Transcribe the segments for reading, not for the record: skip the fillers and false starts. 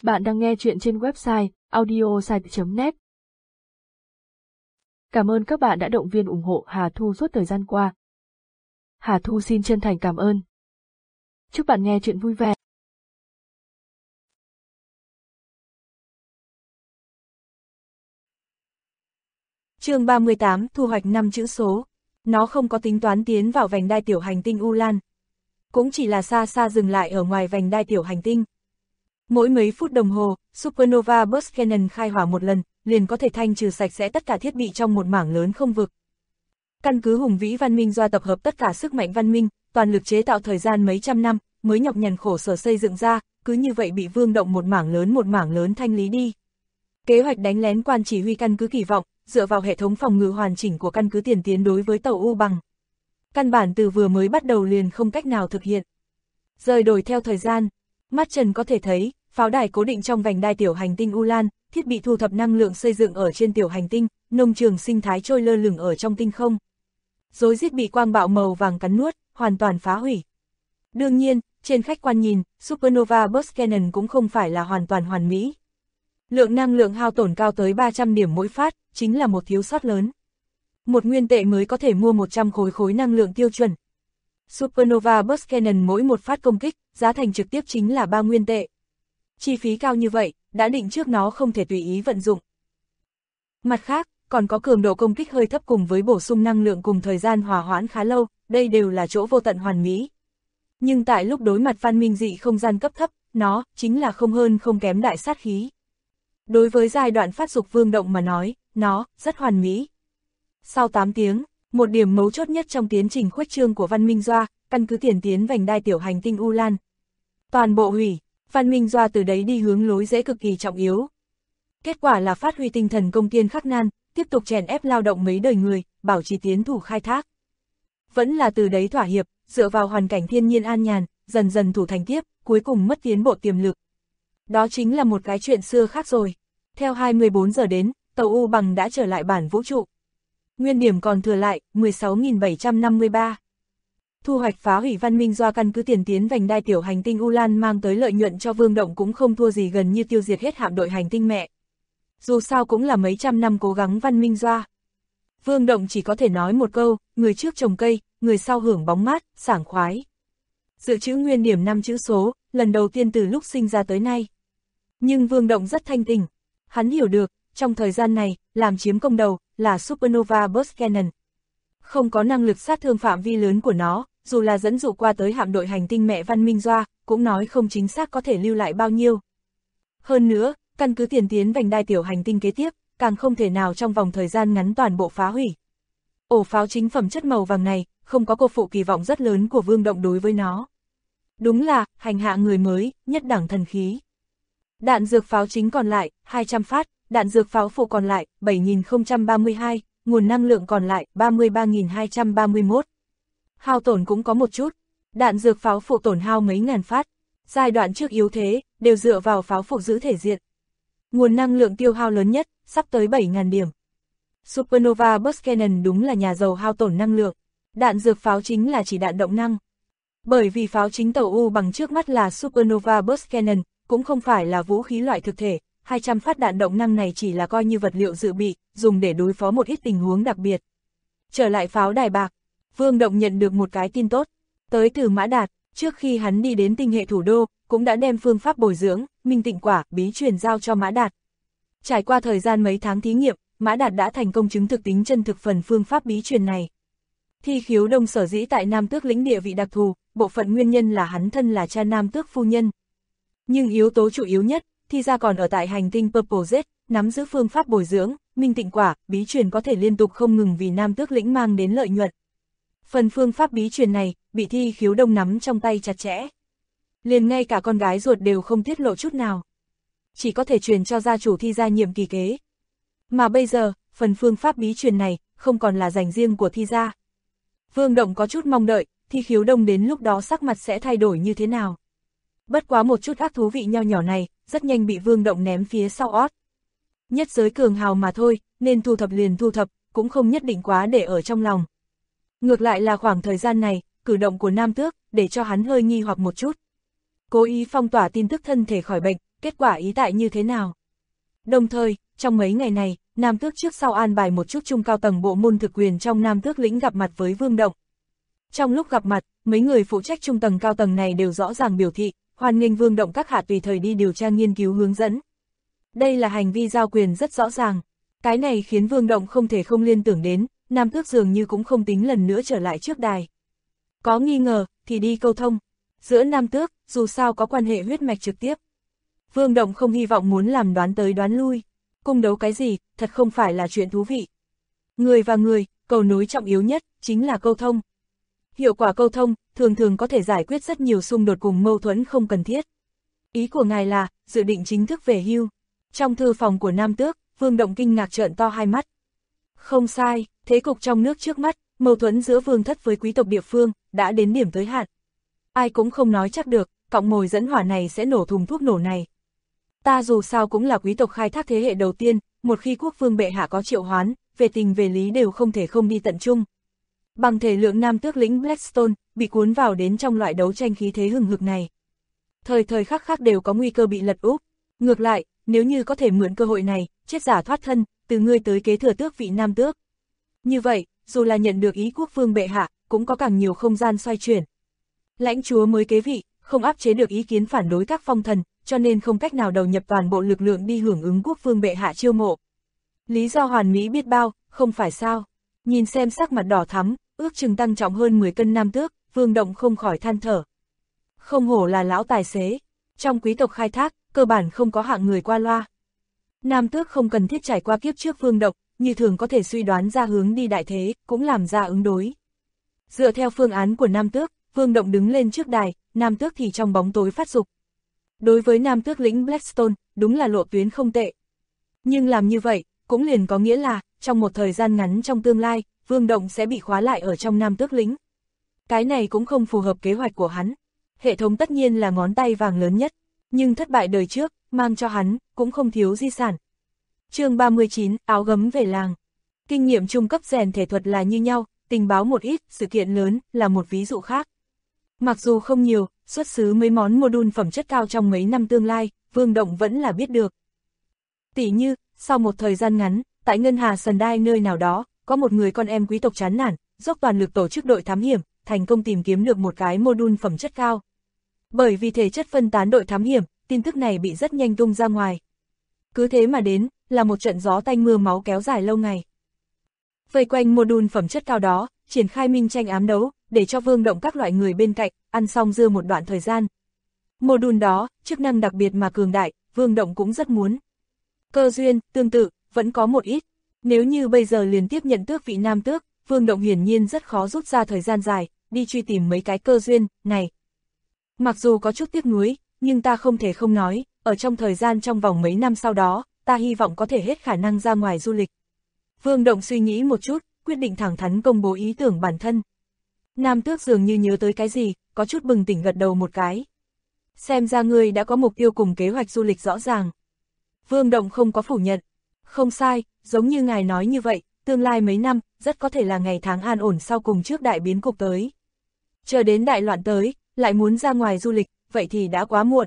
Bạn đang nghe chuyện trên website audiosite.net. Cảm ơn các bạn đã động viên ủng hộ Hà Thu suốt thời gian qua. Hà Thu xin chân thành cảm ơn. Chúc bạn nghe chuyện vui vẻ. Chương 38, thu hoạch 5 chữ số. Nó không có tính toán tiến vào vành đai tiểu hành tinh Ulan. Cũng chỉ là xa xa dừng lại ở ngoài vành đai tiểu hành tinh. Mỗi mấy phút đồng hồ, Supernova Burst Cannon khai hỏa một lần, liền có thể thanh trừ sạch sẽ tất cả thiết bị trong một mảng lớn không vực. Căn cứ hùng vĩ văn minh do tập hợp tất cả sức mạnh văn minh, toàn lực chế tạo thời gian mấy trăm năm, mới nhọc nhằn khổ sở xây dựng ra, cứ như vậy bị vương động một mảng lớn thanh lý đi. Kế hoạch đánh lén quan chỉ huy căn cứ kỳ vọng, dựa vào hệ thống phòng ngự hoàn chỉnh của căn cứ tiền tiến đối với tàu U bằng. Căn bản từ vừa mới bắt đầu liền không cách nào thực hiện. Rời đổi theo thời gian, mắt trần có thể thấy, pháo đài cố định trong vành đai tiểu hành tinh Ulan, thiết bị thu thập năng lượng xây dựng ở trên tiểu hành tinh, nông trường sinh thái trôi lơ lửng ở trong tinh không. Rối rít bị quang bạo màu vàng cắn nuốt, hoàn toàn phá hủy. Đương nhiên, trên khách quan nhìn, Supernova Burst Cannon cũng không phải là hoàn toàn hoàn mỹ. Lượng năng lượng hao tổn cao tới 300 điểm mỗi phát, chính là một thiếu sót lớn. Một nguyên tệ mới có thể mua 100 khối năng lượng tiêu chuẩn. Supernova Burst Cannon mỗi một phát công kích, giá thành trực tiếp chính là 3 nguyên tệ. Chi phí cao như vậy, đã định trước nó không thể tùy ý vận dụng. Mặt khác, còn có cường độ công kích hơi thấp cùng với bổ sung năng lượng cùng thời gian hòa hoãn khá lâu, đây đều là chỗ vô tận hoàn mỹ. Nhưng tại lúc đối mặt văn minh dị không gian cấp thấp, nó chính là không hơn không kém đại sát khí. Đối với giai đoạn phát dục vương động mà nói, nó rất hoàn mỹ. Sau 8 tiếng, một điểm mấu chốt nhất trong tiến trình khuếch trương của văn minh Doa, căn cứ tiền tiến vành đai tiểu hành tinh Ulan. Toàn bộ hủy, văn minh Doa từ đấy đi hướng lối rẽ cực kỳ trọng yếu. Kết quả là phát huy tinh thần công tiên khắc nan, tiếp tục chèn ép lao động mấy đời người, bảo trì tiến thủ khai thác. Vẫn là từ đấy thỏa hiệp, dựa vào hoàn cảnh thiên nhiên an nhàn, dần dần thủ thành tiếp, cuối cùng mất tiến bộ tiềm lực. Đó chính là một cái chuyện xưa khác rồi. Theo 24 giờ đến, tàu U bằng đã trở lại bản vũ trụ. Nguyên điểm còn thừa lại, 16.753. Thu hoạch phá hủy văn minh do căn cứ tiền tiến vành đai tiểu hành tinh Ulan mang tới lợi nhuận cho vương động cũng không thua gì gần như tiêu diệt hết hạm đội hành tinh mẹ. Dù sao cũng là mấy trăm năm cố gắng văn minh doa. Vương động chỉ có thể nói một câu, người trước trồng cây, người sau hưởng bóng mát, sảng khoái. Dự trữ nguyên điểm 5 chữ số, lần đầu tiên từ lúc sinh ra tới nay. Nhưng vương động rất thanh tỉnh. Hắn hiểu được, trong thời gian này, làm chiếm công đầu, là Supernova Burst Cannon. Không có năng lực sát thương phạm vi lớn của nó, dù là dẫn dụ qua tới hạm đội hành tinh mẹ văn minh doa, cũng nói không chính xác có thể lưu lại bao nhiêu. Hơn nữa, căn cứ tiền tiến vành đai tiểu hành tinh kế tiếp, càng không thể nào trong vòng thời gian ngắn toàn bộ phá hủy. Ổ pháo chính phẩm chất màu vàng này, không có cô phụ kỳ vọng rất lớn của vương động đối với nó. Đúng là, hành hạ người mới, nhất đẳng thần khí. Đạn dược pháo chính còn lại, 200 phát, đạn dược pháo phụ còn lại, 7.032, nguồn năng lượng còn lại, 33.231. Hao tổn cũng có một chút, đạn dược pháo phụ tổn hao mấy ngàn phát, giai đoạn trước yếu thế, đều dựa vào pháo phụ giữ thể diện. Nguồn năng lượng tiêu hao lớn nhất, sắp tới 7.000 điểm. Supernova Burst Cannon đúng là nhà giàu hao tổn năng lượng, đạn dược pháo chính là chỉ đạn động năng. Bởi vì pháo chính tàu U bằng trước mắt là Supernova Burst Cannon, cũng không phải là vũ khí loại thực thể, 200 phát đạn động năng này chỉ là coi như vật liệu dự bị, dùng để đối phó một ít tình huống đặc biệt. Trở lại pháo đài bạc, Vương Động nhận được một cái tin tốt, tới từ Mã Đạt, trước khi hắn đi đến tinh hệ thủ đô, cũng đã đem phương pháp bồi dưỡng, minh tịnh quả, bí truyền giao cho Mã Đạt. Trải qua thời gian mấy tháng thí nghiệm, Mã Đạt đã thành công chứng thực tính chân thực phần phương pháp bí truyền này. Thi Khiếu Đông sở dĩ tại Nam Tước lĩnh địa vị đặc thù, bộ phận nguyên nhân là hắn thân là cha Nam Tước phu nhân. Nhưng yếu tố chủ yếu nhất, thì ra còn ở tại hành tinh Purple Z, nắm giữ phương pháp bồi dưỡng, minh tịnh quả, bí truyền có thể liên tục không ngừng vì Nam Tước lĩnh mang đến lợi nhuận. Phần phương pháp bí truyền này, bị Thi Khiếu Đông nắm trong tay chặt chẽ. Liền ngay cả con gái ruột đều không tiết lộ chút nào. Chỉ có thể truyền cho gia chủ Thi gia nhiệm kỳ kế. Mà bây giờ, phần phương pháp bí truyền này, không còn là dành riêng của Thi gia. Vương Động có chút mong đợi, Thi Khiếu Đông đến lúc đó sắc mặt sẽ thay đổi như thế nào. Bất quá một chút ác thú vị nho nhỏ này, rất nhanh bị Vương Động ném phía sau ót. Nhất giới cường hào mà thôi, nên thu thập liền thu thập, cũng không nhất định quá để ở trong lòng. Ngược lại là khoảng thời gian này, cử động của Nam Tước, để cho hắn hơi nghi hoặc một chút. Cố ý phong tỏa tin tức thân thể khỏi bệnh, kết quả ý tại như thế nào. Đồng thời, trong mấy ngày này, Nam Tước trước sau an bài một chút trung cao tầng bộ môn thực quyền trong Nam Tước lĩnh gặp mặt với Vương Động. Trong lúc gặp mặt, mấy người phụ trách trung tầng cao tầng này đều rõ ràng biểu thị, hoan nghênh Vương Động các hạ tùy thời đi điều tra nghiên cứu hướng dẫn. Đây là hành vi giao quyền rất rõ ràng. Cái này khiến Vương Động không thể không liên tưởng đến, Nam Tước dường như cũng không tính lần nữa trở lại trước đài. Có nghi ngờ, thì đi câu thông. Giữa Nam Tước, dù sao có quan hệ huyết mạch trực tiếp. Vương Động không hy vọng muốn làm đoán tới đoán lui. Cung đấu cái gì, thật không phải là chuyện thú vị. Người và người, cầu nối trọng yếu nhất, chính là câu thông. Hiệu quả câu thông, thường thường có thể giải quyết rất nhiều xung đột cùng mâu thuẫn không cần thiết. Ý của ngài là, dự định chính thức về hưu. Trong thư phòng của Nam Tước, Vương Động kinh ngạc trợn to hai mắt. Không sai, thế cục trong nước trước mắt, mâu thuẫn giữa vương thất với quý tộc địa phương, đã đến điểm tới hạn. Ai cũng không nói chắc được, cọng mồi dẫn hỏa này sẽ nổ thùng thuốc nổ này. Ta dù sao cũng là quý tộc khai thác thế hệ đầu tiên, một khi quốc vương bệ hạ có triệu hoán, về tình về lý đều không thể không đi tận chung. Bằng thể lượng Nam Tước lĩnh Blackstone, bị cuốn vào đến trong loại đấu tranh khí thế hừng hực này. Thời thời khắc khắc đều có nguy cơ bị lật úp. Ngược lại, nếu như có thể mượn cơ hội này, chết giả thoát thân, từ ngươi tới kế thừa tước vị Nam Tước. Như vậy, dù là nhận được ý quốc vương bệ hạ, cũng có càng nhiều không gian xoay chuyển. Lãnh chúa mới kế vị, không áp chế được ý kiến phản đối các phong thần, cho nên không cách nào đầu nhập toàn bộ lực lượng đi hưởng ứng quốc vương bệ hạ chiêu mộ. Lý do hoàn mỹ biết bao, không phải sao. Nhìn xem sắc mặt đỏ thắm, ước chừng tăng trọng hơn 10 cân Nam Tước, Vương Động không khỏi than thở. Không hổ là lão tài xế, trong quý tộc khai thác, cơ bản không có hạng người qua loa. Nam Tước không cần thiết trải qua kiếp trước Vương Động, như thường có thể suy đoán ra hướng đi đại thế, cũng làm ra ứng đối. Dựa theo phương án của Nam Tước, Vương Động đứng lên trước đài, Nam Tước thì trong bóng tối phát dục. Đối với Nam Tước lĩnh Blackstone, đúng là lộ tuyến không tệ. Nhưng làm như vậy, cũng liền có nghĩa là, trong một thời gian ngắn trong tương lai, Vương Động sẽ bị khóa lại ở trong Nam Tước lĩnh. Cái này cũng không phù hợp kế hoạch của hắn. Hệ thống tất nhiên là ngón tay vàng lớn nhất, nhưng thất bại đời trước, mang cho hắn, cũng không thiếu di sản. Chương 39, áo gấm về làng. Kinh nghiệm trung cấp rèn thể thuật là như nhau, tình báo một ít, sự kiện lớn, là một ví dụ khác. Mặc dù không nhiều, xuất xứ mấy món module phẩm chất cao trong mấy năm tương lai, Vương Động vẫn là biết được. Tỉ như, sau một thời gian ngắn, tại Ngân Hà Sần Đai nơi nào đó, có một người con em quý tộc chán nản, dốc toàn lực tổ chức đội thám hiểm, thành công tìm kiếm được một cái module phẩm chất cao. Bởi vì thể chất phân tán đội thám hiểm, tin tức này bị rất nhanh tung ra ngoài. Cứ thế mà đến, là một trận gió tanh mưa máu kéo dài lâu ngày. Vây quanh module phẩm chất cao đó, triển khai minh tranh ám đấu, để cho Vương Động các loại người bên cạnh, ăn xong dưa một đoạn thời gian. Module đó, chức năng đặc biệt mà cường đại, Vương Động cũng rất muốn. Cơ duyên, tương tự, vẫn có một ít. Nếu như bây giờ liền tiếp nhận tước vị Nam Tước, Vương Động hiển nhiên rất khó rút ra thời gian dài, đi truy tìm mấy cái cơ duyên, này. Mặc dù có chút tiếc nuối, nhưng ta không thể không nói, ở trong thời gian trong vòng mấy năm sau đó, ta hy vọng có thể hết khả năng ra ngoài du lịch. Vương Động suy nghĩ một chút, quyết định thẳng thắn công bố ý tưởng bản thân. Nam Tước dường như nhớ tới cái gì, có chút bừng tỉnh gật đầu một cái. Xem ra ngươi đã có mục tiêu cùng kế hoạch du lịch rõ ràng. Vương Động không có phủ nhận. Không sai, giống như ngài nói như vậy, tương lai mấy năm, rất có thể là ngày tháng an ổn sau cùng trước đại biến cục tới. Chờ đến đại loạn tới, lại muốn ra ngoài du lịch, vậy thì đã quá muộn.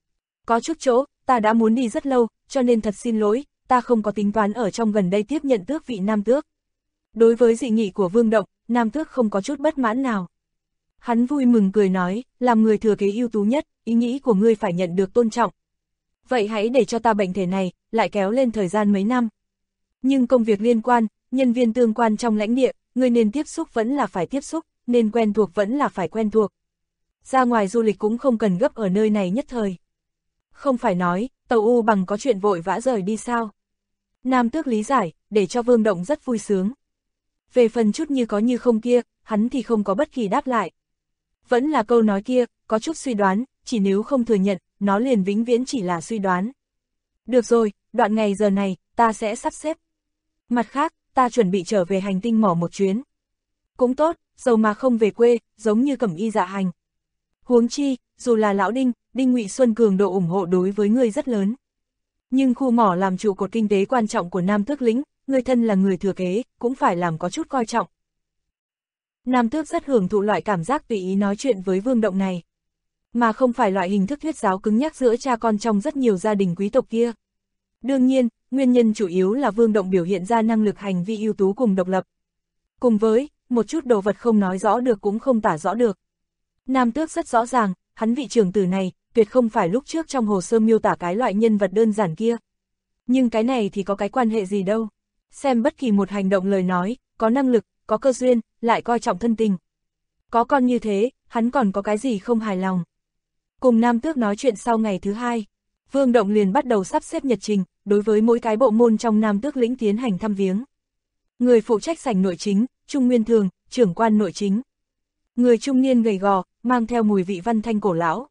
Có chút chỗ, ta đã muốn đi rất lâu, cho nên thật xin lỗi, ta không có tính toán ở trong gần đây tiếp nhận tước vị Nam Tước. Đối với dị nghị của Vương Động, Nam Tước không có chút bất mãn nào. Hắn vui mừng cười nói, làm người thừa kế ưu tú nhất, ý nghĩ của ngươi phải nhận được tôn trọng. Vậy hãy để cho ta bệnh thể này, lại kéo lên thời gian mấy năm. Nhưng công việc liên quan, nhân viên tương quan trong lãnh địa, ngươi nên tiếp xúc vẫn là phải tiếp xúc, nên quen thuộc vẫn là phải quen thuộc. Ra ngoài du lịch cũng không cần gấp ở nơi này nhất thời. Không phải nói, tàu U bằng có chuyện vội vã rời đi sao? Nam Tước lý giải, để cho Vương Động rất vui sướng. Về phần chút như có như không kia, hắn thì không có bất kỳ đáp lại. Vẫn là câu nói kia, có chút suy đoán, chỉ nếu không thừa nhận, nó liền vĩnh viễn chỉ là suy đoán. Được rồi, đoạn ngày giờ này, ta sẽ sắp xếp. Mặt khác, ta chuẩn bị trở về hành tinh mỏ một chuyến. Cũng tốt, dầu mà không về quê, giống như Cẩm Y dạ hành. Huống chi, dù là lão Đinh Ngụy Xuân cường độ ủng hộ đối với ngươi rất lớn. Nhưng khu mỏ làm trụ cột kinh tế quan trọng của Nam Tước lĩnh, ngươi thân là người thừa kế, cũng phải làm có chút coi trọng. Nam Tước rất hưởng thụ loại cảm giác tùy ý nói chuyện với Vương Động này. mà không phải loại hình thức thuyết giáo cứng nhắc giữa cha con trong rất nhiều gia đình quý tộc kia. Đương nhiên, nguyên nhân chủ yếu là Vương Động biểu hiện ra năng lực hành vi ưu tú cùng độc lập. Cùng với, một chút đồ vật không nói rõ được cũng không tả rõ được. Nam Tước rất rõ ràng, hắn vị trưởng tử này, tuyệt không phải lúc trước trong hồ sơ miêu tả cái loại nhân vật đơn giản kia. Nhưng cái này thì có cái quan hệ gì đâu. Xem bất kỳ một hành động lời nói, có năng lực, có cơ duyên, lại coi trọng thân tình. Có con như thế, hắn còn có cái gì không hài lòng. Cùng Nam Tước nói chuyện sau ngày thứ hai, Vương Động liền bắt đầu sắp xếp nhật trình, đối với mỗi cái bộ môn trong Nam Tước lĩnh tiến hành thăm viếng. Người phụ trách sảnh nội chính, Trung Nguyên Thường, trưởng quan nội chính. Người trung niên gầy gò, mang theo mùi vị văn thanh cổ lão.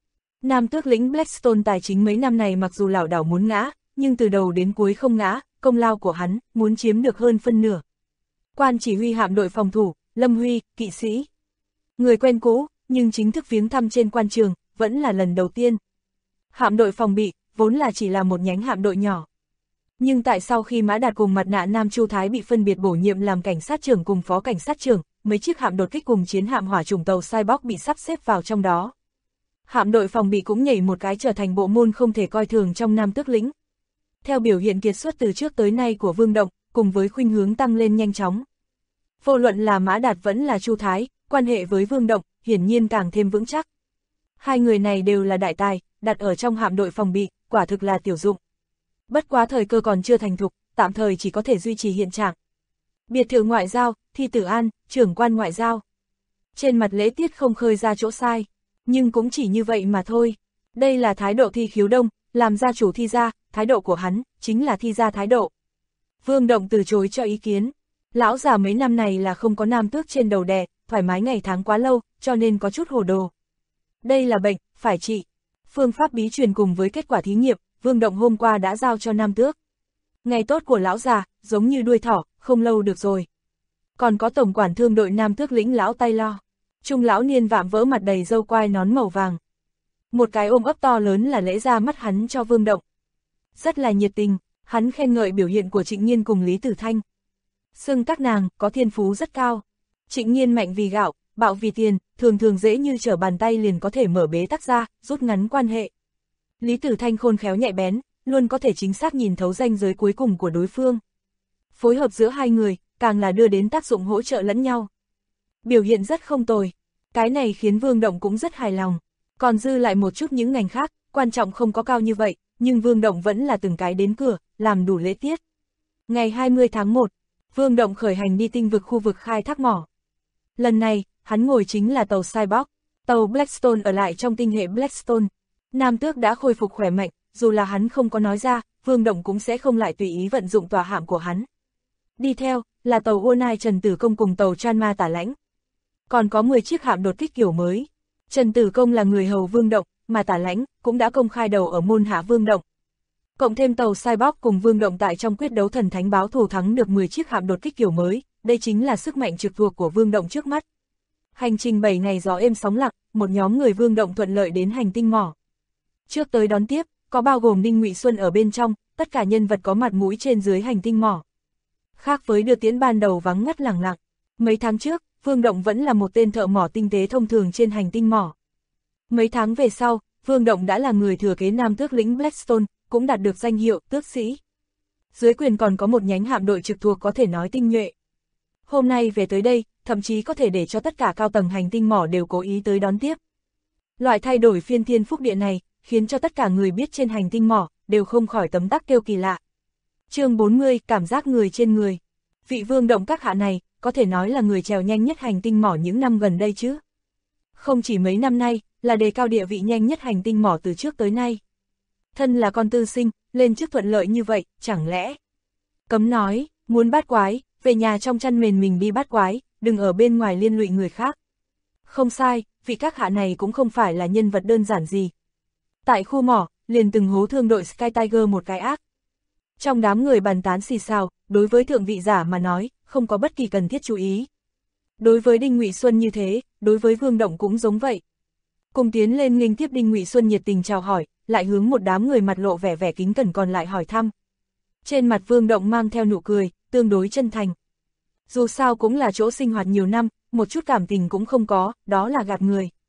Nam Tước lĩnh Blackstone tài chính mấy năm này mặc dù lảo đảo muốn ngã, nhưng từ đầu đến cuối không ngã, công lao của hắn, muốn chiếm được hơn phân nửa. Quan chỉ huy hạm đội phòng thủ, Lâm Huy, kỵ sĩ. Người quen cũ, nhưng chính thức viếng thăm trên quan trường, vẫn là lần đầu tiên. Hạm đội phòng bị, vốn là chỉ là một nhánh hạm đội nhỏ. Nhưng tại sau khi Mã Đạt cùng Mặt nạ Nam Chu Thái bị phân biệt bổ nhiệm làm cảnh sát trưởng cùng phó cảnh sát trưởng, mấy chiếc hạm đột kích cùng chiến hạm hỏa chủng tàu Cyborg bị sắp xếp vào trong đó. Hạm đội phòng bị cũng nhảy một cái trở thành bộ môn không thể coi thường trong Nam Tước lĩnh. Theo biểu hiện kiệt xuất từ trước tới nay của Vương Động, cùng với khuynh hướng tăng lên nhanh chóng. Vô luận là Mã Đạt vẫn là Chu Thái, quan hệ với Vương Động, hiển nhiên càng thêm vững chắc. Hai người này đều là đại tài, đặt ở trong hạm đội phòng bị, quả thực là tiểu dụng. Bất quá thời cơ còn chưa thành thục, tạm thời chỉ có thể duy trì hiện trạng. Biệt thự ngoại giao, Thi Tử An, trưởng quan ngoại giao. Trên mặt lễ tiết không khơi ra chỗ sai, nhưng cũng chỉ như vậy mà thôi. Đây là thái độ Thi Khiếu Đông, làm gia chủ Thi gia, thái độ của hắn, chính là Thi gia thái độ. Vương Động từ chối cho ý kiến. Lão già mấy năm này là không có Nam Tước trên đầu đè, thoải mái ngày tháng quá lâu, cho nên có chút hồ đồ. Đây là bệnh, phải trị. Phương pháp bí truyền cùng với kết quả thí nghiệm, Vương Động hôm qua đã giao cho Nam Tước. Ngày tốt của lão già, giống như đuôi thỏ, không lâu được rồi. Còn có tổng quản thương đội Nam Tước lĩnh lão tay lo. Trung lão niên vạm vỡ mặt đầy râu quai nón màu vàng. Một cái ôm ấp to lớn là lễ ra mắt hắn cho Vương Động. Rất là nhiệt tình, hắn khen ngợi biểu hiện của Trịnh Nhiên cùng Lý Tử Thanh. Xưng các nàng có thiên phú rất cao. Trịnh Nhiên mạnh vì gạo, bạo vì tiền, thường thường dễ như trở bàn tay liền có thể mở bế tắc ra, rút ngắn quan hệ. Lý Tử Thanh khôn khéo nhạy bén, luôn có thể chính xác nhìn thấu ranh giới cuối cùng của đối phương. Phối hợp giữa hai người, càng là đưa đến tác dụng hỗ trợ lẫn nhau. Biểu hiện rất không tồi, cái này khiến Vương Động cũng rất hài lòng. Còn dư lại một chút những ngành khác, quan trọng không có cao như vậy, nhưng Vương Động vẫn là từng cái đến cửa, làm đủ lễ tiết. Ngày 20 tháng 1, Vương Động khởi hành đi tinh vực khu vực khai thác mỏ. Lần này, hắn ngồi chính là tàu Cyborg, tàu Blackstone ở lại trong tinh hệ Blackstone. Nam Tước đã khôi phục khỏe mạnh, dù là hắn không có nói ra, Vương Động cũng sẽ không lại tùy ý vận dụng tòa hạm của hắn. Đi theo, là tàu Onai Trần Tử Công cùng tàu Chanma Tả Lãnh. Còn có 10 chiếc hạm đột kích kiểu mới. Trần Tử Công là người hầu Vương Động, mà Tả Lãnh cũng đã công khai đầu ở môn hạ Vương Động. Cộng thêm tàu Cyborg cùng Vương Động tại trong quyết đấu thần thánh báo thù thắng được 10 chiếc hạm đột kích kiểu mới, đây chính là sức mạnh trực thuộc của Vương Động trước mắt. Hành trình 7 ngày gió êm sóng lặng, một nhóm người Vương Động thuận lợi đến hành tinh mỏ. Trước tới đón tiếp, có bao gồm Đinh Ngụy Xuân ở bên trong, tất cả nhân vật có mặt mũi trên dưới hành tinh mỏ. Khác với đưa tiễn ban đầu vắng ngắt lẳng lặng, mấy tháng trước, Vương Động vẫn là một tên thợ mỏ tinh tế thông thường trên hành tinh mỏ. Mấy tháng về sau, Vương Động đã là người thừa kế Nam Tước lĩnh Blackstone, cũng đạt được danh hiệu tước sĩ. Dưới quyền còn có một nhánh hạm đội trực thuộc có thể nói tinh nhuệ. Hôm nay về tới đây, thậm chí có thể để cho tất cả cao tầng hành tinh mỏ đều cố ý tới đón tiếp. Loại thay đổi phiên thiên phúc địa này, khiến cho tất cả người biết trên hành tinh mỏ, đều không khỏi tấm tắc kêu kỳ lạ. Chương 40, cảm giác người trên người. Vị Vương Động các hạ này, có thể nói là người trèo nhanh nhất hành tinh mỏ những năm gần đây chứ. Không chỉ mấy năm nay, là đề cao địa vị nhanh nhất hành tinh mỏ từ trước tới nay. Thân là con tư sinh, lên chức thuận lợi như vậy, chẳng lẽ? Cấm nói, muốn bắt quái, về nhà trong chăn mền mình đi bắt quái, đừng ở bên ngoài liên lụy người khác. Không sai, vị các hạ này cũng không phải là nhân vật đơn giản gì. Tại khu mỏ, liền từng hố thương đội Sky Tiger một cái ác. Trong đám người bàn tán xì xào, đối với thượng vị giả mà nói, không có bất kỳ cần thiết chú ý. Đối với Đinh Ngụy Xuân như thế, đối với Vương Động cũng giống vậy. Cùng tiến lên nghênh tiếp Đinh Ngụy Xuân nhiệt tình chào hỏi, lại hướng một đám người mặt lộ vẻ vẻ kính cẩn còn lại hỏi thăm. Trên mặt Vương Động mang theo nụ cười, tương đối chân thành. Dù sao cũng là chỗ sinh hoạt nhiều năm, một chút cảm tình cũng không có, đó là gạt người.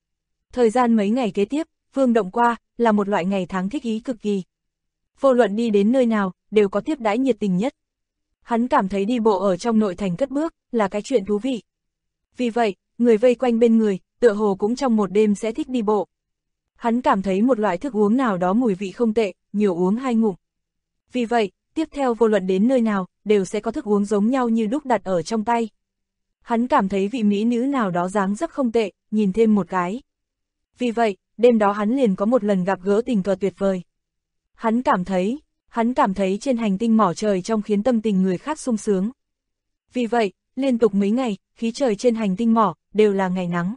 Thời gian mấy ngày kế tiếp, Vương Động qua, là một loại ngày tháng thích ý cực kỳ. Vô luận đi đến nơi nào, đều có tiếp đãi nhiệt tình nhất. Hắn cảm thấy đi bộ ở trong nội thành cất bước, là cái chuyện thú vị. Vì vậy, người vây quanh bên người, tựa hồ cũng trong một đêm sẽ thích đi bộ. Hắn cảm thấy một loại thức uống nào đó mùi vị không tệ, nhiều uống 2 ngụm. Vì vậy, tiếp theo vô luận đến nơi nào, đều sẽ có thức uống giống nhau như đúc đặt ở trong tay. Hắn cảm thấy vị mỹ nữ nào đó dáng dấp không tệ, nhìn thêm một cái. Vì vậy, đêm đó hắn liền có một lần gặp gỡ tình cờ tuyệt vời. Hắn cảm thấy trên hành tinh mỏ trời trong khiến tâm tình người khác sung sướng. Vì vậy, liên tục mấy ngày, khí trời trên hành tinh mỏ, đều là ngày nắng.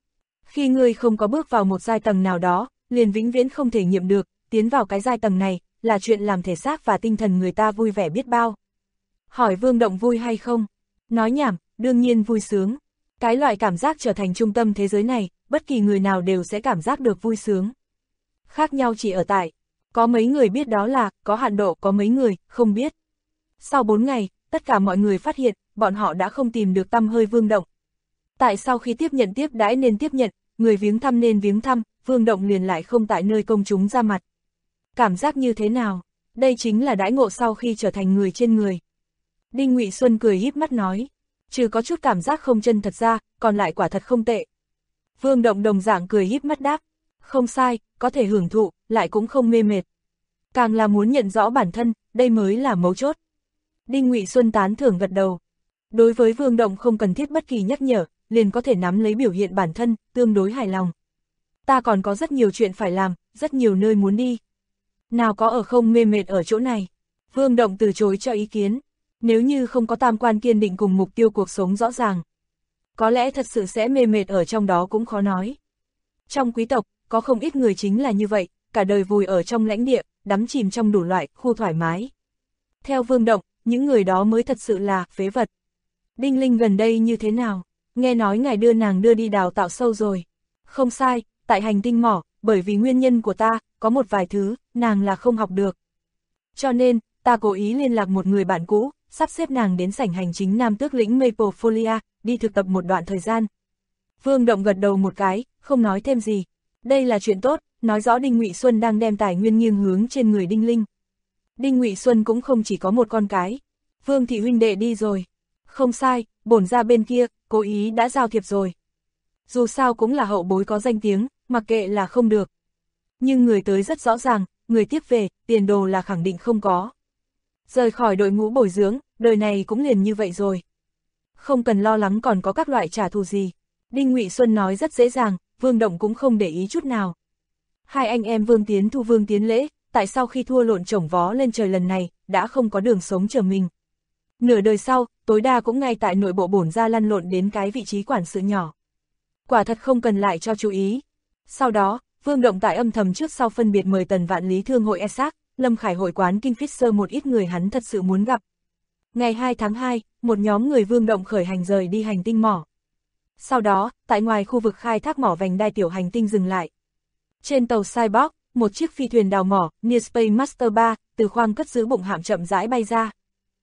Khi ngươi không có bước vào một giai tầng nào đó, liền vĩnh viễn không thể nghiệm được, tiến vào cái giai tầng này, là chuyện làm thể xác và tinh thần người ta vui vẻ biết bao. Hỏi Vương Động vui hay không? Nói nhảm, đương nhiên vui sướng. Cái loại cảm giác trở thành trung tâm thế giới này, bất kỳ người nào đều sẽ cảm giác được vui sướng. Khác nhau chỉ ở tại, có mấy người biết đó là, có hạn độ, có mấy người, không biết. Sau 4 ngày, tất cả mọi người phát hiện, bọn họ đã không tìm được tăm hơi Vương Động. Tại sau khi tiếp nhận tiếp đãi nên tiếp nhận, người viếng thăm nên viếng thăm, Vương Động liền lại không tại nơi công chúng ra mặt. Cảm giác như thế nào? Đây chính là đãi ngộ sau khi trở thành người trên người. Đinh Ngụy Xuân cười híp mắt nói, trừ có chút cảm giác không chân thật ra, còn lại quả thật không tệ. Vương Động đồng dạng cười híp mắt đáp, không sai, có thể hưởng thụ, lại cũng không mê mệt. Càng là muốn nhận rõ bản thân, đây mới là mấu chốt. Đinh Ngụy Xuân tán thưởng gật đầu. Đối với Vương Động không cần thiết bất kỳ nhắc nhở, liền có thể nắm lấy biểu hiện bản thân, tương đối hài lòng. Ta còn có rất nhiều chuyện phải làm, rất nhiều nơi muốn đi. Nào có ở không mê mệt ở chỗ này. Vương Động từ chối cho ý kiến. Nếu như không có tam quan kiên định cùng mục tiêu cuộc sống rõ ràng, có lẽ thật sự sẽ mê mệt ở trong đó cũng khó nói. Trong quý tộc, có không ít người chính là như vậy, cả đời vùi ở trong lãnh địa, đắm chìm trong đủ loại khu thoải mái. Theo Vương Động, những người đó mới thật sự là phế vật. Đinh Linh gần đây như thế nào? Nghe nói ngài đưa nàng đưa đi đào tạo sâu rồi. Không sai, tại hành tinh mỏ, bởi vì nguyên nhân của ta, có một vài thứ, nàng là không học được. Cho nên, ta cố ý liên lạc một người bạn cũ, sắp xếp nàng đến sảnh hành chính Nam Tước lĩnh Maplefolia, đi thực tập một đoạn thời gian. Vương Động gật đầu một cái, không nói thêm gì. Đây là chuyện tốt, nói rõ Đinh Ngụy Xuân đang đem tài nguyên nghiêng hướng trên người Đinh Linh. Đinh Ngụy Xuân cũng không chỉ có một con cái. Vương thị huynh đệ đi rồi. Không sai, bổn gia bên kia, cố ý đã giao thiệp rồi. Dù sao cũng là hậu bối có danh tiếng, mặc kệ là không được. Nhưng người tới rất rõ ràng, người tiếp về, tiền đồ là khẳng định không có. Rời khỏi đội ngũ bồi dưỡng, đời này cũng liền như vậy rồi. Không cần lo lắng còn có các loại trả thù gì. Đinh Ngụy Xuân nói rất dễ dàng, Vương Động cũng không để ý chút nào. Hai anh em Vương Tiến Thu Vương Tiến Lễ, tại sau khi thua lộn chổng vó lên trời lần này, đã không có đường sống chờ mình. Nửa đời sau, tối đa cũng ngay tại nội bộ bổn gia lăn lộn đến cái vị trí quản sự nhỏ. Quả thật không cần lại cho chú ý. Sau đó, Vương Động tại âm thầm trước sau phân biệt mời Tần Vạn Lý Thương hội Essex, Lâm Khải hội quán Kinh Fisher một ít người hắn thật sự muốn gặp. Ngày 2 tháng 2, một nhóm người Vương Động khởi hành rời đi hành tinh mỏ. Sau đó, tại ngoài khu vực khai thác mỏ vành đai tiểu hành tinh dừng lại. Trên tàu Cyborg, một chiếc phi thuyền đào mỏ, Near Space Master 3, từ khoang cất giữ bụng hạm chậm rãi bay ra.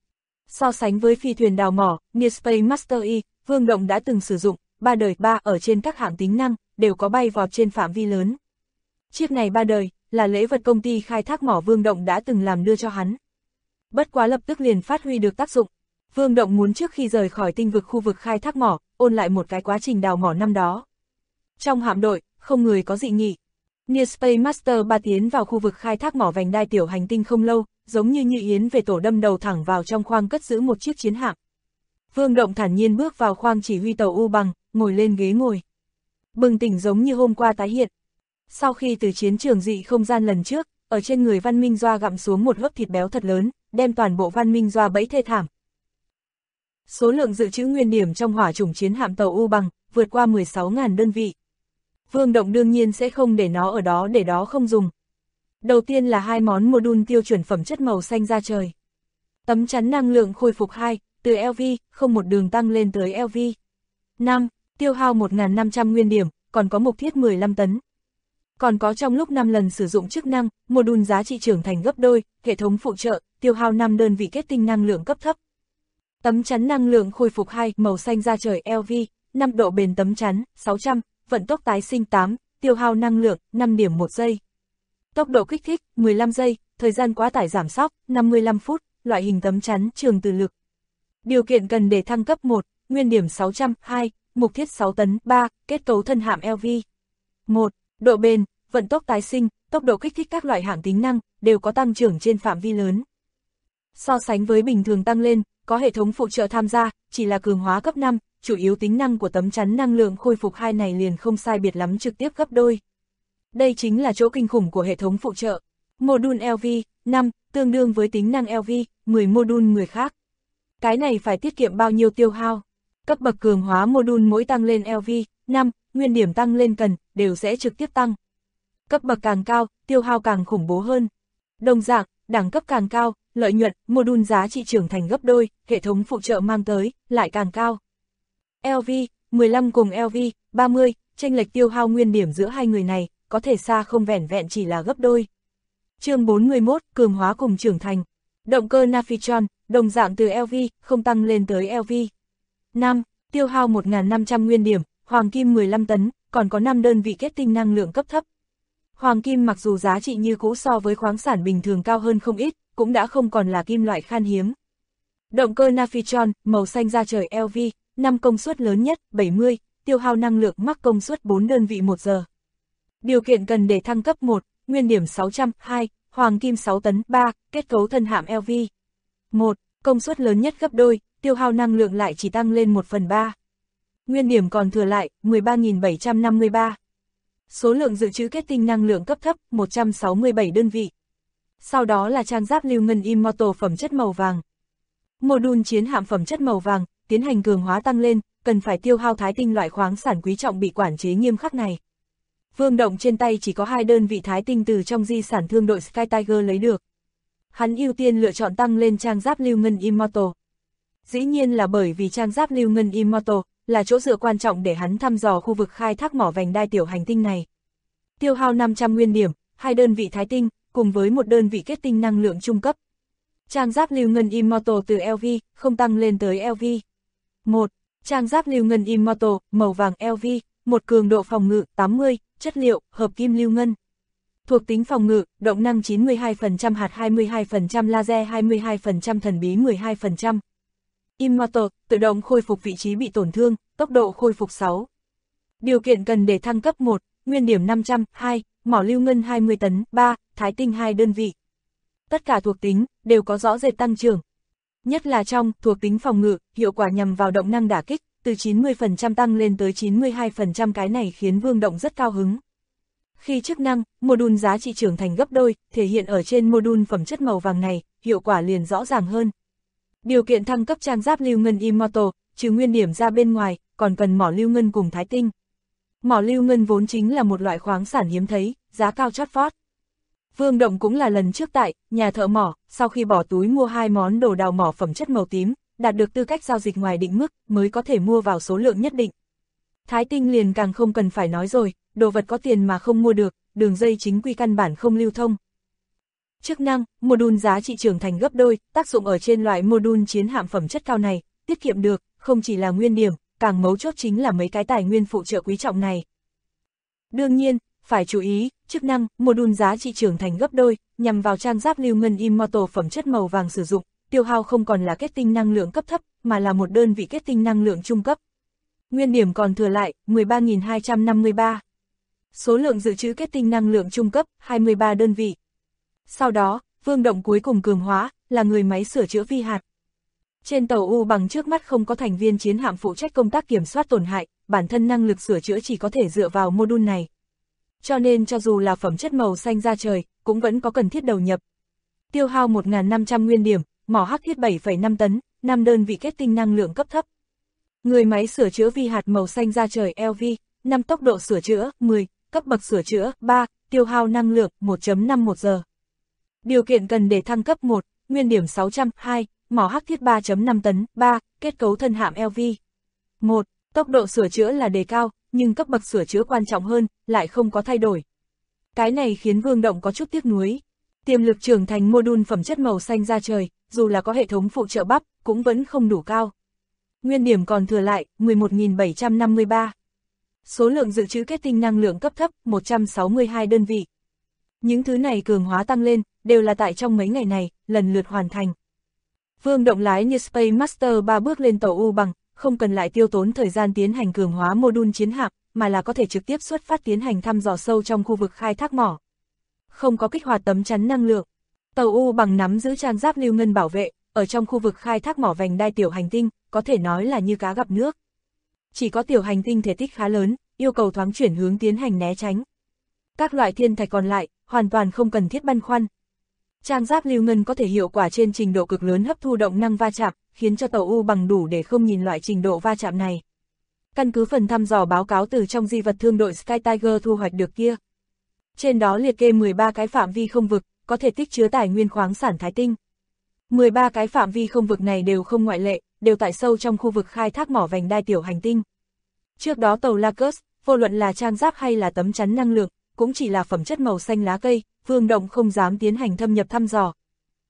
So sánh với phi thuyền đào mỏ, Near Space Master Y, Vương Động đã từng sử dụng, 3 đời 3 ở trên các hạng tính năng, đều có bay vọt trên phạm vi lớn. Chiếc này 3 đời, là lễ vật công ty khai thác mỏ Vương Động đã từng làm đưa cho hắn. Bất quá lập tức liền phát huy được tác dụng. Vương Động muốn trước khi rời khỏi tinh vực khu vực khai thác mỏ, ôn lại một cái quá trình đào mỏ năm đó. Trong hạm đội, không người có dị nghị. Near Space Master 3 tiến vào khu vực khai thác mỏ vành đai tiểu hành tinh không lâu, giống như yến về tổ đâm đầu thẳng vào trong khoang cất giữ một chiếc chiến hạm. Vương Động thản nhiên bước vào khoang chỉ huy tàu U bằng, ngồi lên ghế ngồi. Bừng tỉnh giống như hôm qua tái hiện. Sau khi từ chiến trường dị không gian lần trước, ở trên người Văn Minh Doa gặm xuống một hớp thịt béo thật lớn, đem toàn bộ Văn Minh Doa bẫy thê thảm. Số lượng dự trữ nguyên điểm trong hỏa chủng chiến hạm tàu U bằng, vượt qua 16.000 đơn vị. Vương Động đương nhiên sẽ không để nó ở đó để đó không dùng. Đầu tiên là 2 món module tiêu chuẩn phẩm chất màu xanh da trời. Tấm chắn năng lượng khôi phục 2, từ LV, không một đường tăng lên tới LV. 5. Tiêu hao 1.500 nguyên điểm, còn có mục thiết 15 tấn. Còn có trong lúc 5 lần sử dụng chức năng, module giá trị trưởng thành gấp đôi, hệ thống phụ trợ, tiêu hao 5 đơn vị kết tinh năng lượng cấp thấp. Tấm chắn năng lượng khôi phục 2, màu xanh da trời LV, 5 độ bền tấm chắn, 600, vận tốc tái sinh 8, tiêu hao năng lượng, 5 điểm 1 giây. Tốc độ kích thích, 15 giây, thời gian quá tải giảm sóc, 55 phút, loại hình tấm chắn trường từ lực. Điều kiện cần để thăng cấp 1, nguyên điểm 600, 2, mục thiết 6 tấn, 3, kết cấu thân hạm LV. 1. Độ bền, vận tốc tái sinh, tốc độ kích thích các loại hạng tính năng, đều có tăng trưởng trên phạm vi lớn. So sánh với bình thường tăng lên, có hệ thống phụ trợ tham gia, chỉ là cường hóa cấp 5, chủ yếu tính năng của tấm chắn năng lượng khôi phục 2 này liền không sai biệt lắm trực tiếp gấp đôi. Đây chính là chỗ kinh khủng của hệ thống phụ trợ. Module LV, 5, tương đương với tính năng LV, 10 module người khác. Cái này phải tiết kiệm bao nhiêu tiêu hao? Cấp bậc cường hóa module mỗi tăng lên LV, 5, nguyên điểm tăng lên cần, đều sẽ trực tiếp tăng. Cấp bậc càng cao, tiêu hao càng khủng bố hơn. Đồng dạng, đẳng cấp càng cao, lợi nhuận, module giá trị trưởng thành gấp đôi, hệ thống phụ trợ mang tới, lại càng cao. LV, 15 cùng LV, 30, chênh lệch tiêu hao nguyên điểm giữa hai người này, có thể xa không vẻn vẹn chỉ là gấp đôi. Chương 41, cường hóa cùng trưởng thành. Động cơ Navitron, đồng dạng từ LV, không tăng lên tới LV. 5. Tiêu hao 1.500 nguyên điểm, hoàng kim 15 tấn, còn có 5 đơn vị kết tinh năng lượng cấp thấp. Hoàng kim mặc dù giá trị như cũ so với khoáng sản bình thường cao hơn không ít, cũng đã không còn là kim loại khan hiếm. Động cơ Navitron, màu xanh da trời LV, 5 công suất lớn nhất, 70, tiêu hao năng lượng mắc công suất 4 đơn vị 1 giờ. Điều kiện cần để thăng cấp 1, nguyên điểm 600, 2, hoàng kim 6 tấn, 3, kết cấu thân hạm LV. 1. Công suất lớn nhất gấp đôi, tiêu hao năng lượng lại chỉ tăng lên 1/3. Nguyên điểm còn thừa lại, 13.753. Số lượng dự trữ kết tinh năng lượng cấp thấp, 167 đơn vị. Sau đó là trang giáp lưu ngân Immortal phẩm chất màu vàng. Module chiến hạm phẩm chất màu vàng, tiến hành cường hóa tăng lên, cần phải tiêu hao thái tinh loại khoáng sản quý trọng bị quản chế nghiêm khắc này. Vương Động trên tay chỉ có 2 đơn vị thái tinh từ trong di sản thương đội Sky Tiger lấy được. Hắn ưu tiên lựa chọn tăng lên trang giáp lưu ngân Immortal. Dĩ nhiên là bởi vì trang giáp lưu ngân Immortal là chỗ dựa quan trọng để hắn thăm dò khu vực khai thác mỏ vành đai tiểu hành tinh này. Tiêu hao 500 nguyên điểm, 2 đơn vị thái tinh, cùng với 1 đơn vị kết tinh năng lượng trung cấp. Trang giáp lưu ngân Immortal từ LV, không tăng lên tới LV. 1. Trang giáp lưu ngân Immortal, màu vàng LV, 1 cường độ phòng ngự, 80, chất liệu, hợp kim lưu ngân. Thuộc tính phòng ngự, động năng 92%, hạt 22%, laser 22%, thần bí 12%. Immortal, tự động khôi phục vị trí bị tổn thương, tốc độ khôi phục 6. Điều kiện cần để thăng cấp 1, nguyên điểm 500, 2, mỏ lưu ngân 20 tấn, 3, thái tinh 2 đơn vị. Tất cả thuộc tính, đều có rõ rệt tăng trưởng. Nhất là trong, thuộc tính phòng ngự, hiệu quả nhằm vào động năng đả kích, từ 90% tăng lên tới 92%, cái này khiến Vương Động rất cao hứng. Khi chức năng, module giá trị trưởng thành gấp đôi, thể hiện ở trên module phẩm chất màu vàng này, hiệu quả liền rõ ràng hơn. Điều kiện thăng cấp trang giáp lưu ngân Immortal, trừ nguyên điểm ra bên ngoài, còn cần mỏ lưu ngân cùng thái tinh. Mỏ lưu ngân vốn chính là một loại khoáng sản hiếm thấy, giá cao chót vót. Vương Động cũng là lần trước tại nhà thợ mỏ, sau khi bỏ túi mua 2 món đồ đào mỏ phẩm chất màu tím, đạt được tư cách giao dịch ngoài định mức, mới có thể mua vào số lượng nhất định. Thái tinh liền càng không cần phải nói rồi, đồ vật có tiền mà không mua được, đường dây chính quy căn bản không lưu thông. Chức năng, module giá trị trưởng thành gấp đôi, tác dụng ở trên loại module chiến hạm phẩm chất cao này, tiết kiệm được, không chỉ là nguyên điểm, càng mấu chốt chính là mấy cái tài nguyên phụ trợ quý trọng này. Đương nhiên, phải chú ý, chức năng, module giá trị trưởng thành gấp đôi, nhằm vào trang giáp lưu ngân Immortal phẩm chất màu vàng sử dụng, tiêu hao không còn là kết tinh năng lượng cấp thấp, mà là một đơn vị kết tinh năng lượng trung cấp. Nguyên điểm còn thừa lại, 13.253. Số lượng dự trữ kết tinh năng lượng trung cấp, 23 đơn vị. Sau đó, Vương Động cuối cùng cường hóa, là người máy sửa chữa vi hạt. Trên tàu U bằng trước mắt không có thành viên chiến hạm phụ trách công tác kiểm soát tổn hại, bản thân năng lực sửa chữa chỉ có thể dựa vào module này. Cho nên cho dù là phẩm chất màu xanh da trời, cũng vẫn có cần thiết đầu nhập. Tiêu hao 1.500 nguyên điểm, mỏ hắc thiết 7,5 tấn, 5 đơn vị kết tinh năng lượng cấp thấp. Người máy sửa chữa vi hạt màu xanh da trời LV, 5 tốc độ sửa chữa, 10, cấp bậc sửa chữa, 3, tiêu hao năng lượng, 1.51 giờ. Điều kiện cần để thăng cấp 1, nguyên điểm 600, 2, mỏ hắc thiết 3.5 tấn, 3, kết cấu thân hạm LV. 1. Tốc độ sửa chữa là đề cao, nhưng cấp bậc sửa chữa quan trọng hơn, lại không có thay đổi. Cái này khiến Vương Động có chút tiếc nuối. Tiềm lực trưởng thành module phẩm chất màu xanh da trời, dù là có hệ thống phụ trợ bắp, cũng vẫn không đủ cao. Nguyên điểm còn thừa lại, 11.753. số lượng dự trữ kết tinh năng lượng cấp thấp 162 đơn vị. Những thứ này cường hóa tăng lên, đều là tại trong mấy ngày này, lần lượt hoàn thành. Vương Động lái như Space Master 3 bước lên tàu U bằng, không cần lại tiêu tốn thời gian tiến hành cường hóa mô đun chiến hạm, mà là có thể trực tiếp xuất phát tiến hành thăm dò sâu trong khu vực khai thác mỏ. Không có kích hoạt tấm chắn năng lượng. Tàu U bằng nắm giữ trang giáp lưu ngân bảo vệ, ở trong khu vực khai thác mỏ vành đai tiểu hành tinh, có thể nói là như cá gặp nước. Chỉ có tiểu hành tinh thể tích khá lớn, yêu cầu thoáng chuyển hướng tiến hành né tránh. Các loại thiên thạch còn lại, hoàn toàn không cần thiết băn khoăn. Trang giáp lưu ngân có thể hiệu quả trên trình độ cực lớn hấp thu động năng va chạm, khiến cho tàu U bằng đủ để không nhìn loại trình độ va chạm này. Căn cứ phần thăm dò báo cáo từ trong di vật thương đội Sky Tiger thu hoạch được kia. Trên đó liệt kê 13 cái phạm vi không vực, có thể tích chứa tài nguyên khoáng sản thái tinh. 13 cái phạm vi không vực này đều không ngoại lệ, đều tại sâu trong khu vực khai thác mỏ vành đai tiểu hành tinh. Trước đó tàu Lacus, vô luận là trang giáp hay là tấm chắn năng lượng, cũng chỉ là phẩm chất màu xanh lá cây, Vương Động không dám tiến hành thâm nhập thăm dò.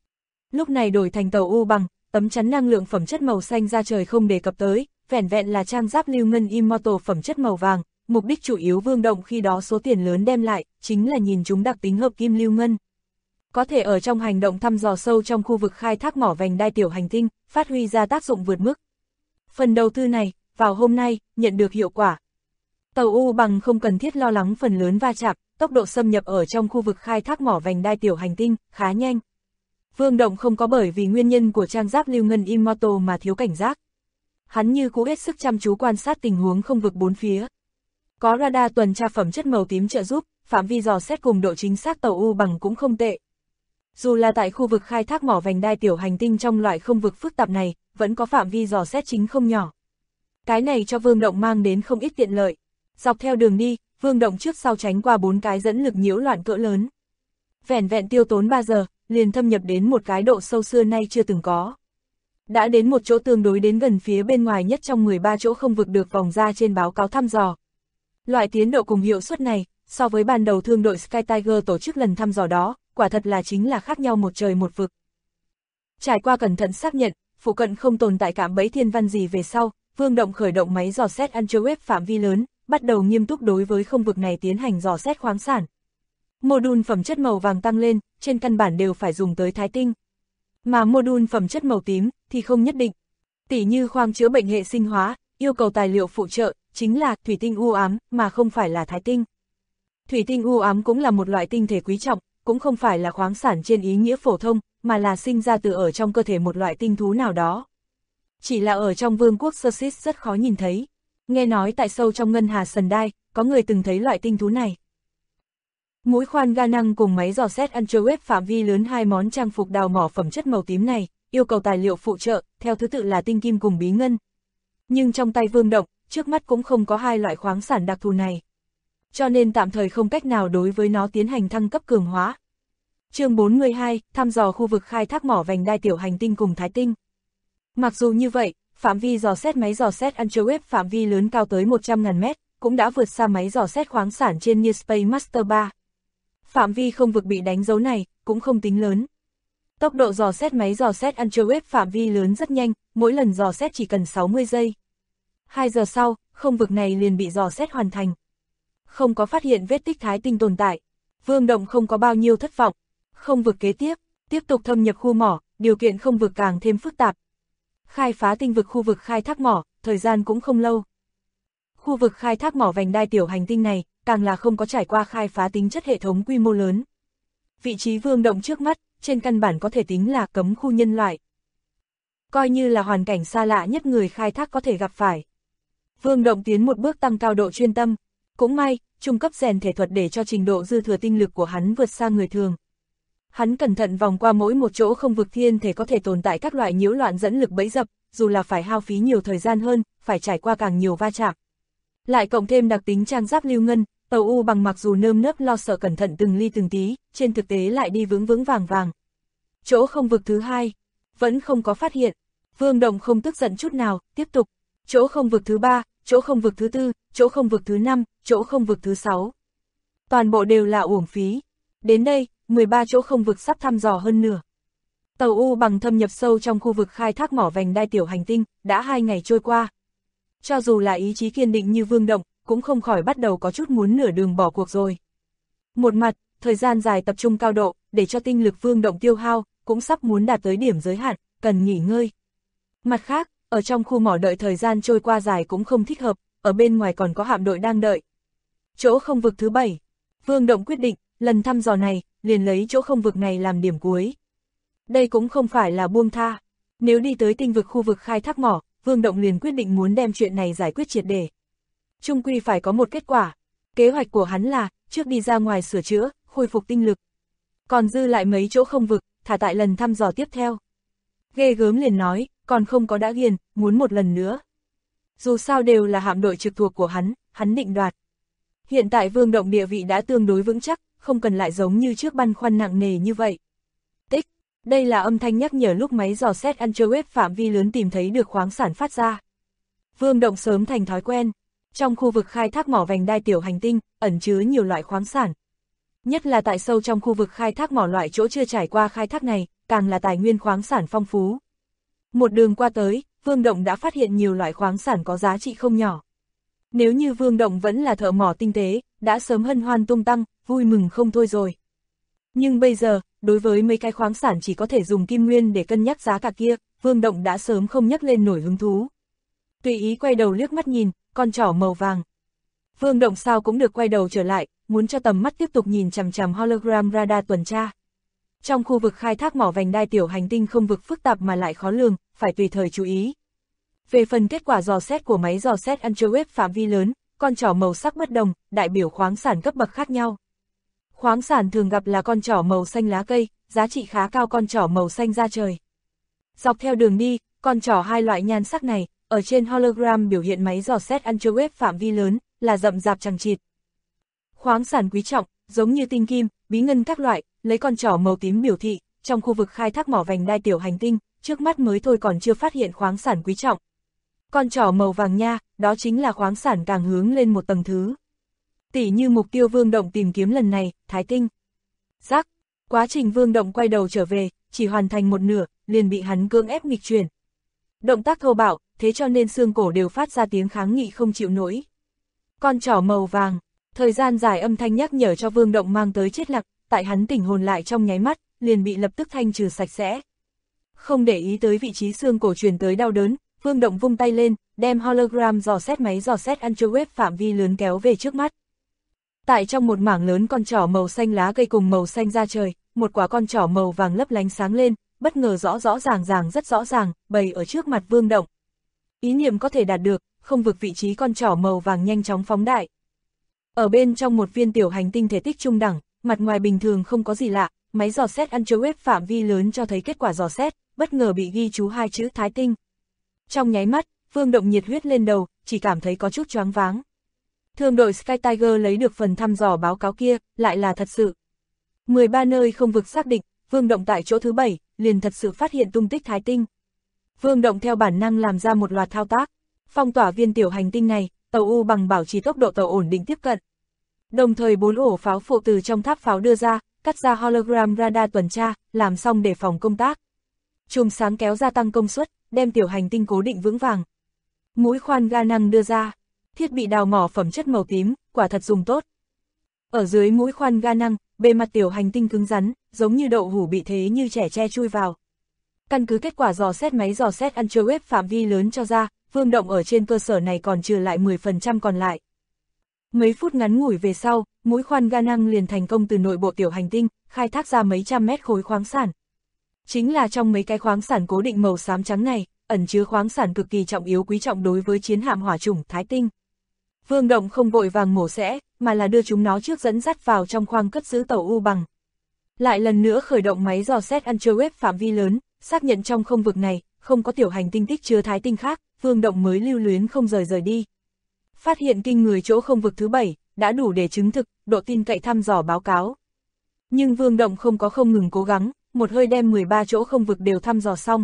Lúc này đổi thành tàu U bằng, tấm chắn năng lượng phẩm chất màu xanh ra trời không đề cập tới, vẻn vẹn là trang giáp lưu ngân Immortal phẩm chất màu vàng, mục đích chủ yếu Vương Động khi đó số tiền lớn đem lại, chính là nhìn chúng đặc tính hợp kim lưu ngân. Có thể ở trong hành động thăm dò sâu trong khu vực khai thác mỏ vành đai tiểu hành tinh, phát huy ra tác dụng vượt mức. Phần đầu tư này, vào hôm nay, nhận được hiệu quả. Tàu U bằng không cần thiết lo lắng phần lớn va chạm, tốc độ xâm nhập ở trong khu vực khai thác mỏ vành đai tiểu hành tinh, khá nhanh. Vương Động không có bởi vì nguyên nhân của trang giáp lưu ngân Immortal mà thiếu cảnh giác. Hắn như cũ hết sức chăm chú quan sát tình huống không vực bốn phía. Có radar tuần tra phẩm chất màu tím trợ giúp, phạm vi dò xét cùng độ chính xác tàu U bằng cũng không tệ. Dù là tại khu vực khai thác mỏ vành đai tiểu hành tinh trong loại không vực phức tạp này, vẫn có phạm vi dò xét chính không nhỏ. Cái này cho Vương Động mang đến không ít tiện lợi. Dọc theo đường đi, Vương Động trước sau tránh qua 4 cái dẫn lực nhiễu loạn cỡ lớn. Vẻn vẹn tiêu tốn 3 giờ, liền thâm nhập đến một cái độ sâu xưa nay chưa từng có. Đã đến một chỗ tương đối đến gần phía bên ngoài nhất trong 13 chỗ không vực được vòng ra trên báo cáo thăm dò. Loại tiến độ cùng hiệu suất này, so với ban đầu thương đội Sky Tiger tổ chức lần thăm dò đó, quả thật là chính là khác nhau một trời một vực. Trải qua cẩn thận xác nhận, phụ cận không tồn tại cạm bẫy thiên văn gì về sau, Vương Động khởi động máy dò xét ultrawave phạm vi lớn, bắt đầu nghiêm túc đối với không vực này tiến hành dò xét khoáng sản. Mô-đun phẩm chất màu vàng tăng lên, trên căn bản đều phải dùng tới thái tinh. Mà mô-đun phẩm chất màu tím thì không nhất định. Tỉ như khoang chữa bệnh hệ sinh hóa, yêu cầu tài liệu phụ trợ, chính là thủy tinh u ám mà không phải là thái tinh. Thủy tinh u ám cũng là một loại tinh thể quý trọng, cũng không phải là khoáng sản trên ý nghĩa phổ thông, mà là sinh ra từ ở trong cơ thể một loại tinh thú nào đó. Chỉ là ở trong vương quốc Sersis rất khó nhìn thấy. Nghe nói tại sâu trong ngân hà Sần Đai, có người từng thấy loại tinh thú này. Mũi khoan ga năng cùng máy dò xét ultrawave phạm vi lớn hai món trang phục đào mỏ phẩm chất màu tím này, yêu cầu tài liệu phụ trợ, theo thứ tự là tinh kim cùng bí ngân. Nhưng trong tay Vương Động, trước mắt cũng không có hai loại khoáng sản đặc thù này. Cho nên tạm thời không cách nào đối với nó tiến hành thăng cấp cường hóa. Chương 42, thăm dò khu vực khai thác mỏ vành đai tiểu hành tinh cùng thái tinh. Mặc dù như vậy, phạm vi dò xét máy dò xét ultrawave phạm vi lớn cao tới 100.000 mét, cũng đã vượt xa máy dò xét khoáng sản trên Near Space Master 3. Phạm vi không vực bị đánh dấu này, cũng không tính lớn. Tốc độ dò xét máy dò xét ultrawave phạm vi lớn rất nhanh, mỗi lần dò xét chỉ cần 60 giây. 2 giờ sau, không vực này liền bị dò xét hoàn thành. Không có phát hiện vết tích thái tinh tồn tại. Vương Động không có bao nhiêu thất vọng. Không vực kế tiếp tục thâm nhập khu mỏ, điều kiện không vực càng thêm phức tạp. Khai phá tinh vực khu vực khai thác mỏ, thời gian cũng không lâu. Khu vực khai thác mỏ vành đai tiểu hành tinh này, càng là không có trải qua khai phá tính chất hệ thống quy mô lớn. Vị trí Vương Động trước mắt, trên căn bản có thể tính là cấm khu nhân loại. Coi như là hoàn cảnh xa lạ nhất người khai thác có thể gặp phải. Vương Động tiến một bước tăng cao độ chuyên tâm. Cũng may, trung cấp rèn thể thuật để cho trình độ dư thừa tinh lực của hắn vượt xa người thường. Hắn cẩn thận vòng qua mỗi một chỗ không vực thiên thể có thể tồn tại các loại nhiễu loạn dẫn lực bẫy dập, dù là phải hao phí nhiều thời gian hơn, phải trải qua càng nhiều va chạm. Lại cộng thêm đặc tính trang giáp lưu ngân, tàu U bằng mặc dù nơm nớp lo sợ cẩn thận từng ly từng tí, trên thực tế lại đi vững vững vàng vàng. Chỗ không vực thứ hai, vẫn không có phát hiện. Vương Động không tức giận chút nào, tiếp tục. Chỗ không vực thứ ba, chỗ không vực thứ tư, chỗ không vực thứ 5, chỗ không vực thứ 6. Toàn bộ đều là uổng phí. Đến đây, 13 chỗ không vực sắp thăm dò hơn nửa. Tàu U bằng thâm nhập sâu trong khu vực khai thác mỏ vành đai tiểu hành tinh, đã 2 ngày trôi qua. Cho dù là ý chí kiên định như Vương Động, cũng không khỏi bắt đầu có chút muốn nửa đường bỏ cuộc rồi. Một mặt, thời gian dài tập trung cao độ, để cho tinh lực Vương Động tiêu hao, cũng sắp muốn đạt tới điểm giới hạn, cần nghỉ ngơi. Mặt khác, ở trong khu mỏ đợi thời gian trôi qua dài cũng không thích hợp, ở bên ngoài còn có hạm đội đang đợi. Chỗ không vực thứ 7, Vương Động quyết định, lần thăm dò này, liền lấy chỗ không vực này làm điểm cuối. Đây cũng không phải là buông tha, nếu đi tới tinh vực khu vực khai thác mỏ, Vương Động liền quyết định muốn đem chuyện này giải quyết triệt để. Chung quy phải có một kết quả, kế hoạch của hắn là, trước đi ra ngoài sửa chữa, khôi phục tinh lực. Còn dư lại mấy chỗ không vực, thả tại lần thăm dò tiếp theo. Ghê gớm liền nói, còn không có đã ghiền, muốn một lần nữa. Dù sao đều là hạm đội trực thuộc của hắn định đoạt. Hiện tại Vương Động địa vị đã tương đối vững chắc, không cần lại giống như trước băn khoăn nặng nề như vậy. Tích, đây là âm thanh nhắc nhở lúc máy dò xét Ultrawave phạm vi lớn tìm thấy được khoáng sản phát ra. Vương Động sớm thành thói quen, trong khu vực khai thác mỏ vành đai tiểu hành tinh, ẩn chứa nhiều loại khoáng sản. Nhất là tại sâu trong khu vực khai thác mỏ loại chỗ chưa trải qua khai thác này, càng là tài nguyên khoáng sản phong phú. Một đường qua tới, Vương Động đã phát hiện nhiều loại khoáng sản có giá trị không nhỏ. Nếu như Vương Động vẫn là thợ mỏ tinh tế, đã sớm hân hoan tung tăng, vui mừng không thôi rồi. Nhưng bây giờ, đối với mấy cái khoáng sản chỉ có thể dùng kim nguyên để cân nhắc giá cả kia, Vương Động đã sớm không nhắc lên nổi hứng thú. Tùy ý quay đầu liếc mắt nhìn, con trỏ màu vàng. Vương Động sao cũng được quay đầu trở lại, muốn cho tầm mắt tiếp tục nhìn chằm chằm hologram radar tuần tra. Trong khu vực khai thác mỏ vành đai tiểu hành tinh không vực phức tạp mà lại khó lường, phải tùy thời chú ý. Về phần kết quả dò xét của máy dò xét Ultrawave phạm vi lớn, con trỏ màu sắc bất đồng, đại biểu khoáng sản cấp bậc khác nhau. Khoáng sản thường gặp là con trỏ màu xanh lá cây, giá trị khá cao con trỏ màu xanh da trời. Dọc theo đường đi, con trỏ hai loại nhan sắc này, ở trên hologram biểu hiện máy dò xét Ultrawave phạm vi lớn, là rậm rạp chằng chịt. Khoáng sản quý trọng, giống như tinh kim, bí ngân các loại, lấy con trỏ màu tím biểu thị, trong khu vực khai thác mỏ vành đai tiểu hành tinh, trước mắt mới thôi còn chưa phát hiện khoáng sản quý trọng. Con trỏ màu vàng nha, đó chính là khoáng sản càng hướng lên một tầng thứ. Tỉ như mục tiêu Vương Động tìm kiếm lần này, Thái Tinh. Rắc, quá trình Vương Động quay đầu trở về, chỉ hoàn thành một nửa, liền bị hắn cưỡng ép nghịch chuyển. Động tác thô bạo, thế cho nên xương cổ đều phát ra tiếng kháng nghị không chịu nổi. Con trỏ màu vàng, thời gian dài âm thanh nhắc nhở cho Vương Động mang tới chết lặng, tại hắn tỉnh hồn lại trong nháy mắt, liền bị lập tức thanh trừ sạch sẽ. Không để ý tới vị trí xương cổ truyền tới đau đớn, Vương Động vung tay lên, đem hologram dò xét máy dò xét Ultrawave phạm vi lớn kéo về trước mắt. Tại trong một mảng lớn con trỏ màu xanh lá cây cùng màu xanh da trời, một quả con trỏ màu vàng lấp lánh sáng lên, bất ngờ rõ ràng rất rõ ràng, bày ở trước mặt Vương Động. Ý niệm có thể đạt được, không vực vị trí con trỏ màu vàng nhanh chóng phóng đại. Ở bên trong một viên tiểu hành tinh thể tích trung đẳng, mặt ngoài bình thường không có gì lạ, máy dò xét Ultrawave phạm vi lớn cho thấy kết quả dò xét, bất ngờ bị ghi chú hai chữ Thái Tinh. Trong nháy mắt, Vương Động nhiệt huyết lên đầu, chỉ cảm thấy có chút choáng váng. Thương đội Sky Tiger lấy được phần thăm dò báo cáo kia, lại là thật sự. 13 nơi không vực xác định, Vương Động tại chỗ thứ 7, liền thật sự phát hiện tung tích Thái Tinh. Vương Động theo bản năng làm ra một loạt thao tác, phong tỏa viên tiểu hành tinh này, tàu U bằng bảo trì tốc độ tàu ổn định tiếp cận. Đồng thời 4 ổ pháo phụ từ trong tháp pháo đưa ra, cắt ra hologram radar tuần tra, làm xong để phòng công tác. Chùm sáng kéo gia tăng công suất, đem tiểu hành tinh cố định vững vàng. Mũi khoan ga năng đưa ra, thiết bị đào mỏ phẩm chất màu tím, quả thật dùng tốt. Ở dưới mũi khoan ga năng, bề mặt tiểu hành tinh cứng rắn, giống như đậu hũ bị thế như trẻ tre chui vào. Căn cứ kết quả dò xét máy dò xét Ultrawave phạm vi lớn cho ra, Vương Động ở trên cơ sở này còn trừ lại 10% còn lại. Mấy phút ngắn ngủi về sau, mũi khoan ga năng liền thành công từ nội bộ tiểu hành tinh, khai thác ra mấy trăm mét khối khoáng sản. Chính là trong mấy cái khoáng sản cố định màu xám trắng này, ẩn chứa khoáng sản cực kỳ trọng yếu quý trọng đối với chiến hạm hỏa chủng Thái Tinh. Vương Động không vội vàng mổ xẻ, mà là đưa chúng nó trước dẫn dắt vào trong khoang cất giữ tàu U bằng. Lại lần nữa khởi động máy dò xét Ultrawave phạm vi lớn, xác nhận trong không vực này, không có tiểu hành tinh tích chứa Thái Tinh khác, Vương Động mới lưu luyến không rời đi. Phát hiện kinh người chỗ không vực thứ 7, đã đủ để chứng thực, độ tin cậy thăm dò báo cáo. Nhưng Vương Động không ngừng cố gắng, một hơi đem 13 chỗ không vực đều thăm dò xong.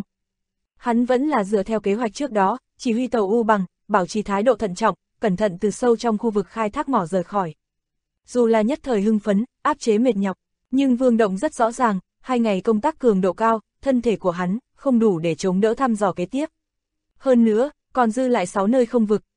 Hắn vẫn là dựa theo kế hoạch trước đó, chỉ huy tàu U bằng, bảo trì thái độ thận trọng, cẩn thận từ sâu trong khu vực khai thác mỏ rời khỏi. Dù là nhất thời hưng phấn, áp chế mệt nhọc, nhưng Vương Động rất rõ ràng, 2 ngày công tác cường độ cao, thân thể của hắn không đủ để chống đỡ thăm dò kế tiếp. Hơn nữa, còn dư lại 6 nơi không vực,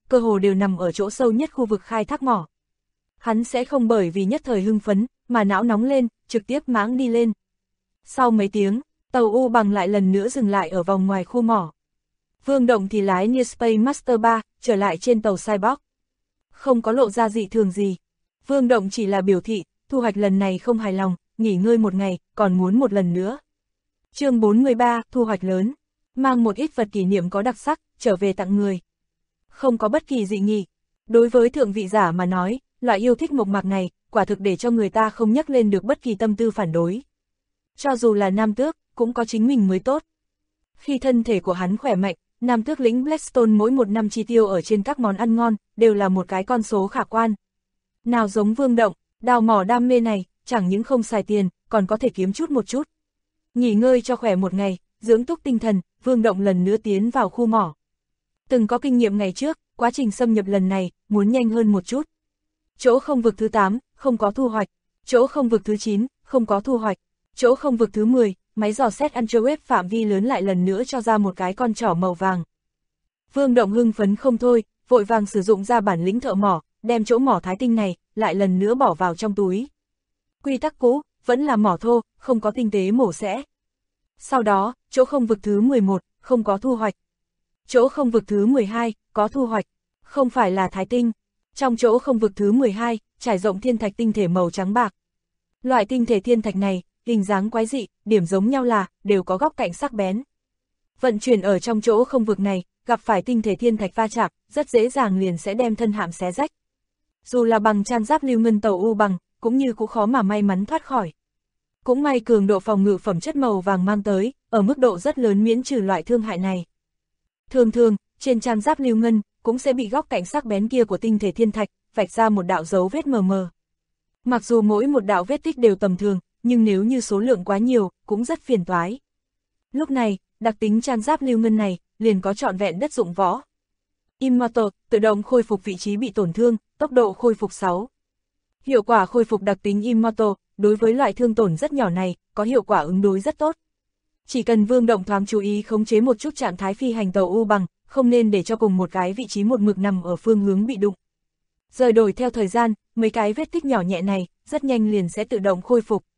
cơ hồ đều nằm ở chỗ sâu nhất khu vực khai thác mỏ. Hắn sẽ không bởi vì nhất thời hưng phấn, mà não nóng lên, trực tiếp mãng đi lên. Sau mấy tiếng, tàu U Bằng lại lần nữa dừng lại ở vòng ngoài khu mỏ. Vương Động thì lái Near Space Master 3, trở lại trên tàu Cyborg. Không có lộ ra dị thường gì. Vương Động chỉ là biểu thị, thu hoạch lần này không hài lòng, nghỉ ngơi một ngày, còn muốn một lần nữa. Chương 43, thu hoạch lớn. Mang một ít vật kỷ niệm có đặc sắc, trở về tặng người. Không có bất kỳ dị nghị. Đối với thượng vị giả mà nói, loại yêu thích mộc mạc này, quả thực để cho người ta không nhắc lên được bất kỳ tâm tư phản đối. Cho dù là Nam Tước, cũng có chính mình mới tốt. Khi thân thể của hắn khỏe mạnh, Nam Tước lĩnh Blackstone mỗi một năm chi tiêu ở trên các món ăn ngon, đều là một cái con số khả quan. Nào giống Vương Động, đào mỏ đam mê này, chẳng những không xài tiền, còn có thể kiếm chút một chút. Nghỉ ngơi cho khỏe một ngày, dưỡng túc tinh thần, Vương Động lần nữa tiến vào khu mỏ. Từng có kinh nghiệm ngày trước, quá trình xâm nhập lần này, muốn nhanh hơn một chút. Chỗ không vực thứ 8, không có thu hoạch. Chỗ không vực thứ 9, không có thu hoạch. Chỗ không vực thứ 10, máy dò xét Ultrawave phạm vi lớn lại lần nữa cho ra một cái con trỏ màu vàng. Vương Động hưng phấn không thôi, vội vàng sử dụng ra bản lĩnh thợ mỏ, đem chỗ mỏ thái tinh này, lại lần nữa bỏ vào trong túi. Quy tắc cũ, vẫn là mỏ thô, không có tinh tế mổ xẻ. Sau đó, chỗ không vực thứ 11, không có thu hoạch. Chỗ không vực thứ 12, có thu hoạch. Không phải là thái tinh. Trong chỗ không vực thứ 12, trải rộng thiên thạch tinh thể màu trắng bạc. Loại tinh thể thiên thạch này, hình dáng quái dị, điểm giống nhau là, đều có góc cạnh sắc bén. Vận chuyển ở trong chỗ không vực này, gặp phải tinh thể thiên thạch va chạm, rất dễ dàng liền sẽ đem thân hạm xé rách. Dù là bằng trang giáp lưu ngân tàu U Bằng, cũng như cũng khó mà may mắn thoát khỏi. Cũng may cường độ phòng ngự phẩm chất màu vàng mang tới, ở mức độ rất lớn miễn trừ loại thương hại này. Thường thường, trên trang giáp lưu ngân, cũng sẽ bị góc cạnh sắc bén kia của tinh thể thiên thạch, vạch ra một đạo dấu vết mờ mờ. Mặc dù mỗi một đạo vết tích đều tầm thường, nhưng nếu như số lượng quá nhiều, cũng rất phiền toái. Lúc này, đặc tính trang giáp lưu ngân này, liền có trọn vẹn đất dụng võ. Immortal, tự động khôi phục vị trí bị tổn thương, tốc độ khôi phục 6. Hiệu quả khôi phục đặc tính Immortal, đối với loại thương tổn rất nhỏ này, có hiệu quả ứng đối rất tốt. Chỉ cần Vương Động thoáng chú ý khống chế một chút trạng thái phi hành tàu U Bằng, không nên để cho cùng một cái vị trí một mực nằm ở phương hướng bị đụng. Rời đổi theo thời gian, mấy cái vết tích nhỏ nhẹ này, rất nhanh liền sẽ tự động khôi phục.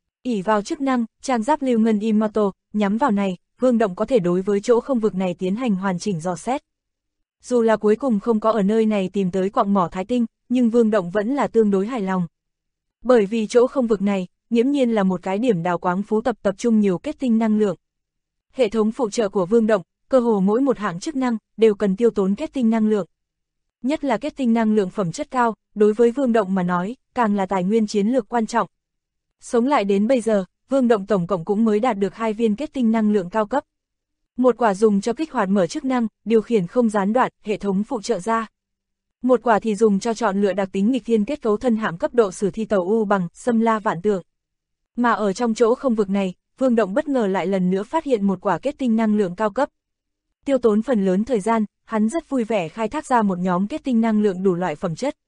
Ỷ vào chức năng, trang giáp lưu ngân Immortal, nhắm vào này, Vương Động có thể đối với chỗ không vực này tiến hành hoàn chỉnh dò xét. Dù là cuối cùng không có ở nơi này tìm tới quặng mỏ thái tinh, nhưng Vương Động vẫn là tương đối hài lòng. Bởi vì chỗ không vực này, nghiễm nhiên là một cái điểm đào quáng phú tập trung nhiều kết tinh năng lượng. Hệ thống phụ trợ của Vương Động, cơ hồ mỗi một hạng chức năng, đều cần tiêu tốn kết tinh năng lượng. Nhất là kết tinh năng lượng phẩm chất cao, đối với Vương Động mà nói, càng là tài nguyên chiến lược quan trọng. Sống lại đến bây giờ, Vương Động tổng cộng cũng mới đạt được 2 viên kết tinh năng lượng cao cấp. Một quả dùng cho kích hoạt mở chức năng, điều khiển không gián đoạn, hệ thống phụ trợ ra. Một quả thì dùng cho chọn lựa đặc tính nghịch thiên kết cấu thân hạm cấp độ sử thi tàu U Bằng, xâm la vạn tượng. Mà ở trong chỗ không vực này, Vương Động bất ngờ lại lần nữa phát hiện một quả kết tinh năng lượng cao cấp. Tiêu tốn phần lớn thời gian, hắn rất vui vẻ khai thác ra một nhóm kết tinh năng lượng đủ loại phẩm chất.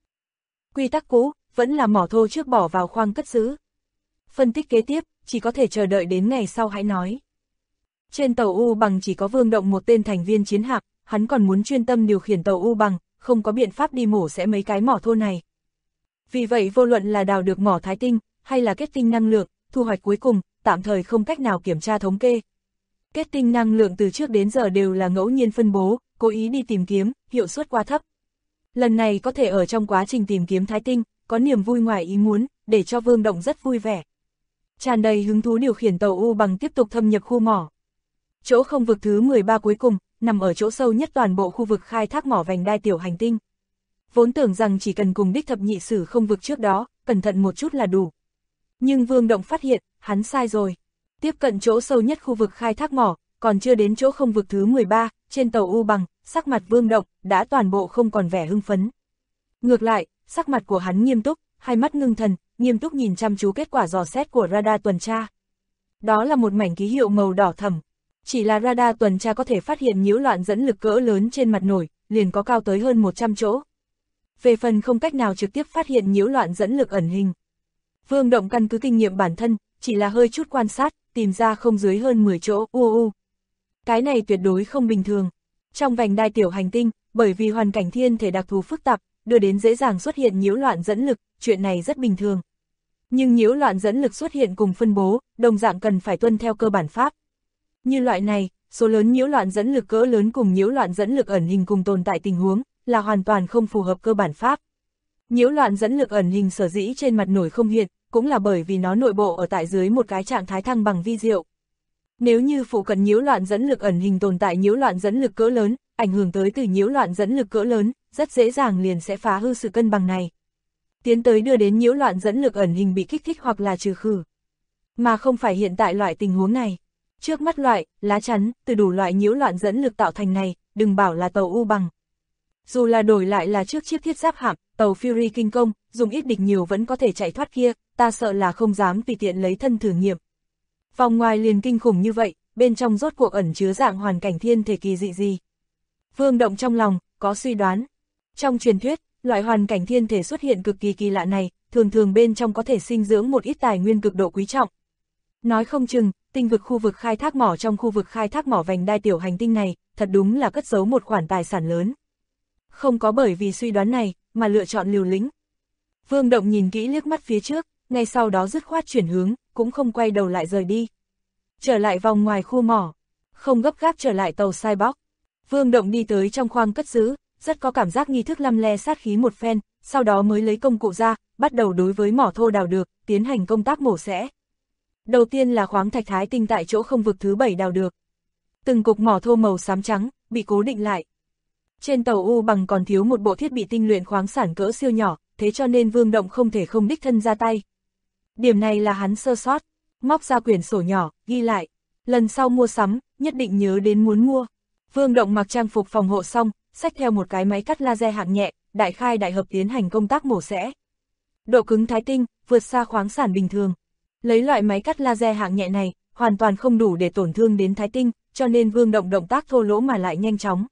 Quy tắc cũ, vẫn là mỏ thô trước bỏ vào khoang cất giữ. Phân tích kế tiếp, chỉ có thể chờ đợi đến ngày sau hãy nói. Trên tàu U Bằng chỉ có Vương Động một tên thành viên chiến hạm, hắn còn muốn chuyên tâm điều khiển tàu U Bằng, không có biện pháp đi mổ xẻ mấy cái mỏ thô này. Vì vậy vô luận là đào được mỏ thái tinh, hay là kết tinh năng lượng, thu hoạch cuối cùng, tạm thời không cách nào kiểm tra thống kê. Kết tinh năng lượng từ trước đến giờ đều là ngẫu nhiên phân bố, cố ý đi tìm kiếm, hiệu suất quá thấp. Lần này có thể ở trong quá trình tìm kiếm thái tinh, có niềm vui ngoài ý muốn, để cho Vương Động rất vui vẻ. Tràn đầy hứng thú điều khiển tàu U Bằng tiếp tục thâm nhập khu mỏ. Chỗ không vực thứ 13 cuối cùng, nằm ở chỗ sâu nhất toàn bộ khu vực khai thác mỏ vành đai tiểu hành tinh. Vốn tưởng rằng chỉ cần cùng đích thập nhị sử không vực trước đó, cẩn thận một chút là đủ. Nhưng Vương Động phát hiện, hắn sai rồi. Tiếp cận chỗ sâu nhất khu vực khai thác mỏ, còn chưa đến chỗ không vực thứ 13, trên tàu U Bằng, sắc mặt Vương Động đã toàn bộ không còn vẻ hưng phấn. Ngược lại, sắc mặt của hắn nghiêm túc, hai mắt ngưng thần, nghiêm túc nhìn chăm chú kết quả dò xét của radar tuần tra. Đó là một mảnh ký hiệu màu đỏ thẫm. Chỉ là radar tuần tra có thể phát hiện nhiễu loạn dẫn lực cỡ lớn trên mặt nổi, liền có cao tới hơn 100 chỗ. Về phần không cách nào trực tiếp phát hiện nhiễu loạn dẫn lực ẩn hình. Vương Động căn cứ kinh nghiệm bản thân, chỉ là hơi chút quan sát, tìm ra không dưới hơn 10 chỗ. Cái này tuyệt đối không bình thường. Trong vành đai tiểu hành tinh, bởi vì hoàn cảnh thiên thể đặc thù phức tạp, đưa đến dễ dàng xuất hiện nhiễu loạn dẫn lực, chuyện này rất bình thường. Nhưng nhiễu loạn dẫn lực xuất hiện cùng phân bố, đồng dạng cần phải tuân theo cơ bản pháp. Như loại này, số lớn nhiễu loạn dẫn lực cỡ lớn cùng nhiễu loạn dẫn lực ẩn hình cùng tồn tại tình huống, là hoàn toàn không phù hợp cơ bản pháp. Nhiễu loạn dẫn lực ẩn hình sở dĩ trên mặt nổi không hiện, cũng là bởi vì nó nội bộ ở tại dưới một cái trạng thái thăng bằng vi diệu. Nếu như phụ cận nhiễu loạn dẫn lực ẩn hình tồn tại nhiễu loạn dẫn lực cỡ lớn, ảnh hưởng tới từ nhiễu loạn dẫn lực cỡ lớn, rất dễ dàng liền sẽ phá hư sự cân bằng này. Tiến tới đưa đến nhiễu loạn dẫn lực ẩn hình bị kích thích hoặc là trừ khử. Mà không phải hiện tại loại tình huống này. Trước mắt loại, lá chắn, từ đủ loại nhiễu loạn dẫn lực tạo thành này, đừng bảo là tàu U bằng. Dù là đổi lại là trước chiếc thiết giáp hạm, tàu Fury kinh công, dùng ít địch nhiều vẫn có thể chạy thoát kia, ta sợ là không dám tùy tiện lấy thân thử nghiệm. Vòng ngoài liền kinh khủng như vậy, bên trong rốt cuộc ẩn chứa dạng hoàn cảnh thiên thể kỳ dị gì. Vương Động trong lòng, có suy đoán. Trong truyền thuyết, loại hoàn cảnh thiên thể xuất hiện cực kỳ kỳ lạ này, thường thường bên trong có thể sinh dưỡng một ít tài nguyên cực độ quý trọng. Nói không chừng, tinh vực khu vực khai thác mỏ trong khu vực khai thác mỏ vành đai tiểu hành tinh này, thật đúng là cất giấu một khoản tài sản lớn. Không có bởi vì suy đoán này, mà lựa chọn liều lĩnh. Vương Động nhìn kỹ liếc mắt phía trước, ngay sau đó dứt khoát chuyển hướng, cũng không quay đầu lại rời đi. Trở lại vòng ngoài khu mỏ, không gấp gáp trở lại tàu Cyborg. Vương Động đi tới trong khoang cất giữ, rất có cảm giác nghi thức lăm le sát khí một phen, sau đó mới lấy công cụ ra, bắt đầu đối với mỏ thô đào được, tiến hành công tác mổ xẻ. Đầu tiên là khoáng thạch thái tinh tại chỗ không vực thứ 7 đào được. Từng cục mỏ thô màu xám trắng, bị cố định lại. Trên tàu U bằng còn thiếu một bộ thiết bị tinh luyện khoáng sản cỡ siêu nhỏ, thế cho nên Vương Động không thể không đích thân ra tay. Điểm này là hắn sơ sót, móc ra quyển sổ nhỏ, ghi lại. Lần sau mua sắm, nhất định nhớ đến muốn mua. Vương Động mặc trang phục phòng hộ xong, xách theo một cái máy cắt laser hạng nhẹ, đại khai đại hợp tiến hành công tác mổ xẻ. Độ cứng thái tinh, vượt xa khoáng sản bình thường. Lấy loại máy cắt laser hạng nhẹ này, hoàn toàn không đủ để tổn thương đến thái tinh, cho nên Vương Động động tác thô lỗ mà lại nhanh chóng.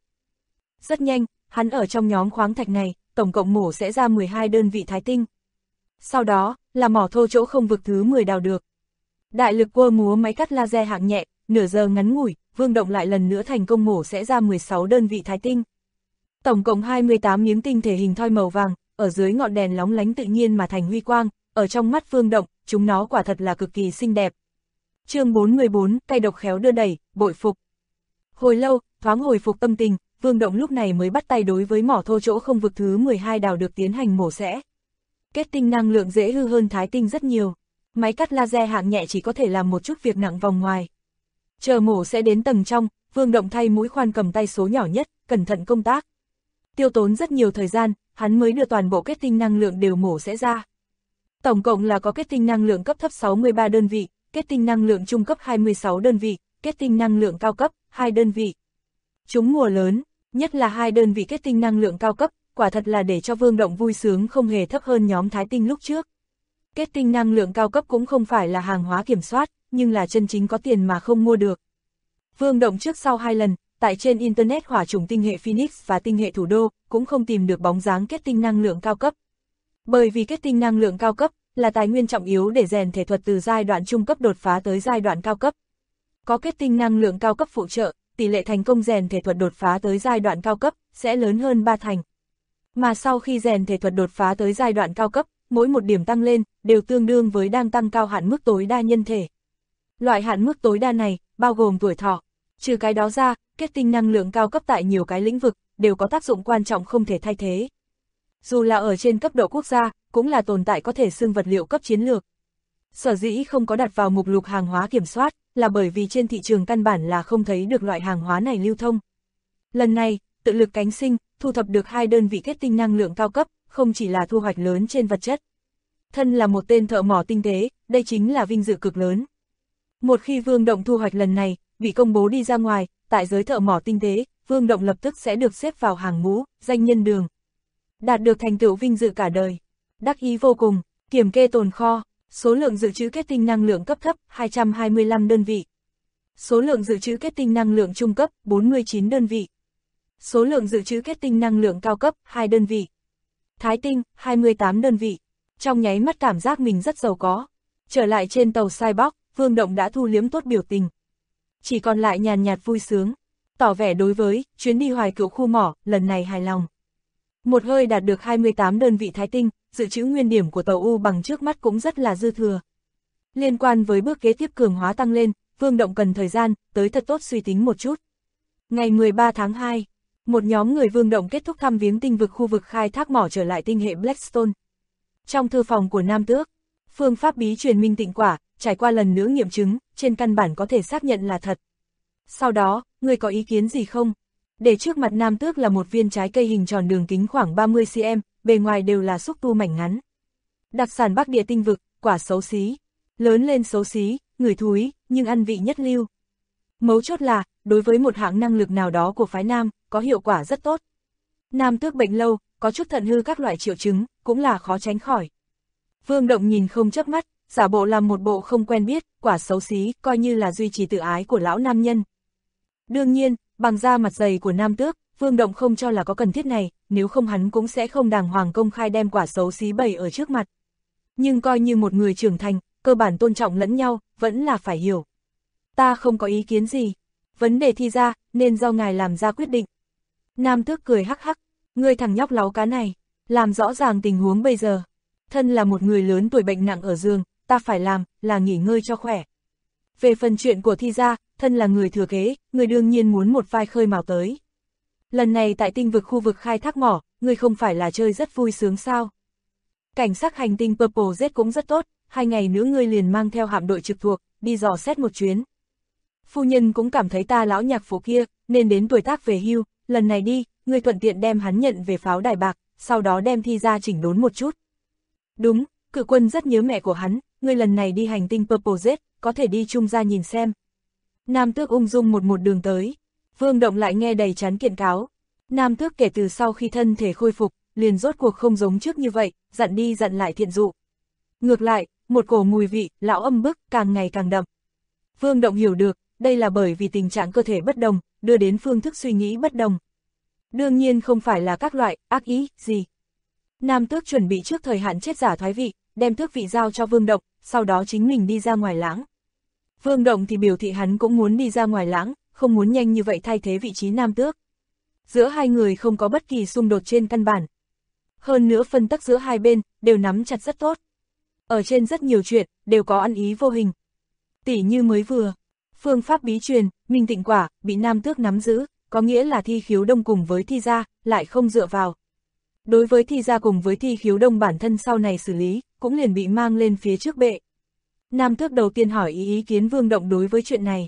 Rất nhanh, hắn ở trong nhóm khoáng thạch này, tổng cộng mổ sẽ ra 12 đơn vị thái tinh. Sau đó, là mỏ thô chỗ không vực thứ 10 đào được. Đại lực quơ múa máy cắt laser hạng nhẹ, nửa giờ ngắn ngủi, Vương Động lại lần nữa thành công mổ sẽ ra 16 đơn vị thái tinh. Tổng cộng 28 miếng tinh thể hình thoi màu vàng, ở dưới ngọn đèn lóng lánh tự nhiên mà thành huy quang, ở trong mắt Vương Động, chúng nó quả thật là cực kỳ xinh đẹp. Chương 414, cay độc khéo đưa đẩy, bội phục. Hồi lâu, thoáng hồi phục tâm tình, Vương Động lúc này mới bắt tay đối với mỏ thô chỗ không vực thứ 12 đào được tiến hành mổ xẻ. Kết tinh năng lượng dễ hư hơn thái tinh rất nhiều. Máy cắt laser hạng nhẹ chỉ có thể làm một chút việc nặng vòng ngoài. Chờ mổ sẽ đến tầng trong, Vương Động thay mũi khoan cầm tay số nhỏ nhất, cẩn thận công tác. Tiêu tốn rất nhiều thời gian, hắn mới đưa toàn bộ kết tinh năng lượng đều mổ sẽ ra. Tổng cộng là có kết tinh năng lượng cấp thấp 63 đơn vị, kết tinh năng lượng trung cấp 26 đơn vị, kết tinh năng lượng cao cấp 2 đơn vị. Chúng mùa lớn, nhất là 2 đơn vị kết tinh năng lượng cao cấp, quả thật là để cho Vương Động vui sướng không hề thấp hơn nhóm thái tinh lúc trước. Kết tinh năng lượng cao cấp cũng không phải là hàng hóa kiểm soát, nhưng là chân chính có tiền mà không mua được. Vương Động trước sau 2 lần, tại trên Internet hỏa chủng tinh hệ Phoenix và tinh hệ thủ đô, cũng không tìm được bóng dáng kết tinh năng lượng cao cấp. Bởi vì kết tinh năng lượng cao cấp, là tài nguyên trọng yếu để rèn thể thuật từ giai đoạn trung cấp đột phá tới giai đoạn cao cấp. Có kết tinh năng lượng cao cấp phụ trợ, tỷ lệ thành công rèn thể thuật đột phá tới giai đoạn cao cấp, sẽ lớn hơn 3 thành. Mà sau khi rèn thể thuật đột phá tới giai đoạn cao cấp, mỗi một điểm tăng lên, đều tương đương với đang tăng cao hạn mức tối đa nhân thể. Loại hạn mức tối đa này, bao gồm tuổi thọ. Trừ cái đó ra, kết tinh năng lượng cao cấp tại nhiều cái lĩnh vực, đều có tác dụng quan trọng không thể thay thế. Dù là ở trên cấp độ quốc gia, cũng là tồn tại có thể xưng vật liệu cấp chiến lược. Sở dĩ không có đặt vào mục lục hàng hóa kiểm soát, là bởi vì trên thị trường căn bản là không thấy được loại hàng hóa này lưu thông. Lần này, tự lực cánh sinh, thu thập được 2 đơn vị kết tinh năng lượng cao cấp, không chỉ là thu hoạch lớn trên vật chất. Thân là một tên thợ mỏ tinh tế, đây chính là vinh dự cực lớn. Một khi Vương Động thu hoạch lần này, bị công bố đi ra ngoài, tại giới thợ mỏ tinh tế, Vương Động lập tức sẽ được xếp vào hàng ngũ, danh nhân đường. Đạt được thành tựu vinh dự cả đời. Đắc ý vô cùng, kiểm kê tồn kho, số lượng dự trữ kết tinh năng lượng cấp thấp, 225 đơn vị. Số lượng dự trữ kết tinh năng lượng trung cấp, 49 đơn vị. Số lượng dự trữ kết tinh năng lượng cao cấp, 2 đơn vị. Thái tinh, 28 đơn vị. Trong nháy mắt cảm giác mình rất giàu có. Trở lại trên tàu Cyborg, Vương Động đã thu liếm tốt biểu tình. Chỉ còn lại nhàn nhạt vui sướng. tỏ vẻ đối với chuyến đi Hoài Cựu khu mỏ lần này hài lòng. Một hơi đạt được 28 đơn vị thái tinh, dự trữ nguyên điểm của tàu U bằng trước mắt cũng rất là dư thừa. Liên quan với bước kế tiếp cường hóa tăng lên, Vương Động cần thời gian, tới thật tốt suy tính một chút. Ngày 13 tháng 2, một nhóm người Vương Động kết thúc thăm viếng tinh vực khu vực khai thác mỏ trở lại tinh hệ Blackstone. Trong thư phòng của Nam Tước, phương pháp bí truyền minh tịnh quả, trải qua lần nữa nghiệm chứng, trên căn bản có thể xác nhận là thật. Sau đó, người có ý kiến gì không? Để trước mặt Nam Tước là một viên trái cây hình tròn đường kính khoảng 30 cm, bề ngoài đều là xúc tu mảnh ngắn. Đặc sản Bắc Địa tinh vực, quả xấu xí. Lớn lên xấu xí, ngửi thúi, nhưng ăn vị nhất lưu. Mấu chốt là, đối với một hạng năng lực nào đó của phái Nam, có hiệu quả rất tốt. Nam Tước bệnh lâu, có chút thận hư các loại triệu chứng, cũng là khó tránh khỏi. Vương Động nhìn không chớp mắt, giả bộ làm một bộ không quen biết, quả xấu xí, coi như là duy trì tự ái của lão nam nhân. Đương nhiên, bằng da mặt dày của Nam Tước, Vương Động không cho là có cần thiết này, nếu không hắn cũng sẽ không đàng hoàng công khai đem quả xấu xí bày ở trước mặt. Nhưng coi như một người trưởng thành, cơ bản tôn trọng lẫn nhau, vẫn là phải hiểu. Ta không có ý kiến gì. Vấn đề thi ra, nên do ngài làm ra quyết định. Nam Tước cười hắc hắc, ngươi thằng nhóc láu cá này, làm rõ ràng tình huống bây giờ. Thân là một người lớn tuổi bệnh nặng ở giường, ta phải làm, là nghỉ ngơi cho khỏe. Về phần chuyện của thi ra, thân là người thừa kế, người đương nhiên muốn một vai khơi mào tới. Lần này tại tinh vực khu vực khai thác mỏ, người không phải là chơi rất vui sướng sao? Cảnh sắc hành tinh Purple Z cũng rất tốt, 2 ngày nữa ngươi liền mang theo hạm đội trực thuộc, đi dò xét một chuyến. Phu nhân cũng cảm thấy ta lão nhạc phụ kia, nên đến tuổi tác về hưu, lần này đi, ngươi thuận tiện đem hắn nhận về pháo đài bạc, sau đó đem thi ra chỉnh đốn một chút. Đúng, cự quân rất nhớ mẹ của hắn, ngươi lần này đi hành tinh Purple Z, có thể đi chung ra nhìn xem. Nam Tước ung dung một đường tới, Vương Động lại nghe đầy chán kiện cáo. Nam Tước kể từ sau khi thân thể khôi phục, liền rốt cuộc không giống trước như vậy, dặn đi dặn lại thiện dụ. Ngược lại, một cổ mùi vị, lão âm bức, càng ngày càng đậm. Vương Động hiểu được, đây là bởi vì tình trạng cơ thể bất đồng, đưa đến phương thức suy nghĩ bất đồng. Đương nhiên không phải là các loại, ác ý, gì. Nam Tước chuẩn bị trước thời hạn chết giả thoái vị, đem tước vị giao cho Vương Động, sau đó chính mình đi ra ngoài lãng. Vương Động thì biểu thị hắn cũng muốn đi ra ngoài lãng, không muốn nhanh như vậy thay thế vị trí Nam Tước. Giữa hai người không có bất kỳ xung đột trên căn bản. Hơn nữa phân tắc giữa hai bên, đều nắm chặt rất tốt. Ở trên rất nhiều chuyện, đều có ăn ý vô hình. Tỉ như mới vừa, phương pháp bí truyền, minh tịnh quả, bị Nam Tước nắm giữ, có nghĩa là Thi Khiếu Đông cùng với Thi gia, lại không dựa vào. Đối với Thi gia cùng với Thi Khiếu Đông bản thân sau này xử lý, cũng liền bị mang lên phía trước bệ. Nam Tước đầu tiên hỏi ý kiến Vương Động đối với chuyện này.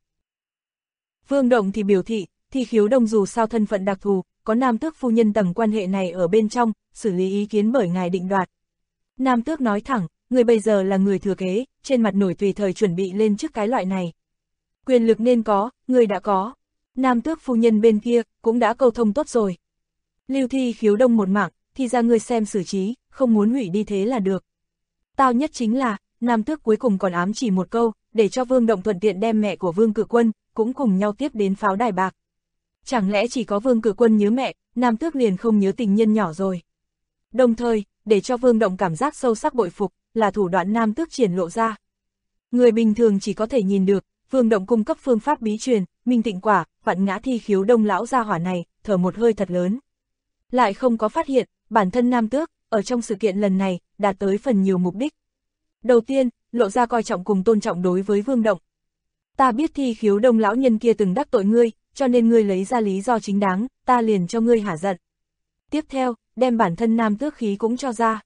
Vương Động thì biểu thị, Thi Khiếu Đông dù sao thân phận đặc thù, có Nam Tước phu nhân tầng quan hệ này ở bên trong, xử lý ý kiến bởi ngài định đoạt. Nam Tước nói thẳng, người bây giờ là người thừa kế, trên mặt nổi tùy thời chuẩn bị lên trước cái loại này. Quyền lực nên có, người đã có. Nam Tước phu nhân bên kia, cũng đã câu thông tốt rồi. Lưu Thi Khiếu Đông một mạng, thì ra ngươi xem xử trí, không muốn hủy đi thế là được. Tao nhất chính là, Nam Tước cuối cùng còn ám chỉ một câu, để cho Vương Động thuận tiện đem mẹ của Vương Cự Quân, cũng cùng nhau tiếp đến pháo đài bạc. Chẳng lẽ chỉ có Vương Cự Quân nhớ mẹ, Nam Tước liền không nhớ tình nhân nhỏ rồi. Đồng thời, để cho Vương Động cảm giác sâu sắc bội phục, là thủ đoạn Nam Tước triển lộ ra. Người bình thường chỉ có thể nhìn được, Vương Động cung cấp phương pháp bí truyền, minh tịnh quả, vạn ngã Thi Khiếu Đông lão gia hỏa này, thở một hơi thật lớn. Lại không có phát hiện, bản thân Nam Tước, ở trong sự kiện lần này, đạt tới phần nhiều mục đích. Đầu tiên, lộ ra coi trọng cùng tôn trọng đối với Vương Động. Ta biết Thi Khiếu Đông lão nhân kia từng đắc tội ngươi, cho nên ngươi lấy ra lý do chính đáng, ta liền cho ngươi hả giận. Tiếp theo, đem bản thân Nam Tước khí cũng cho ra.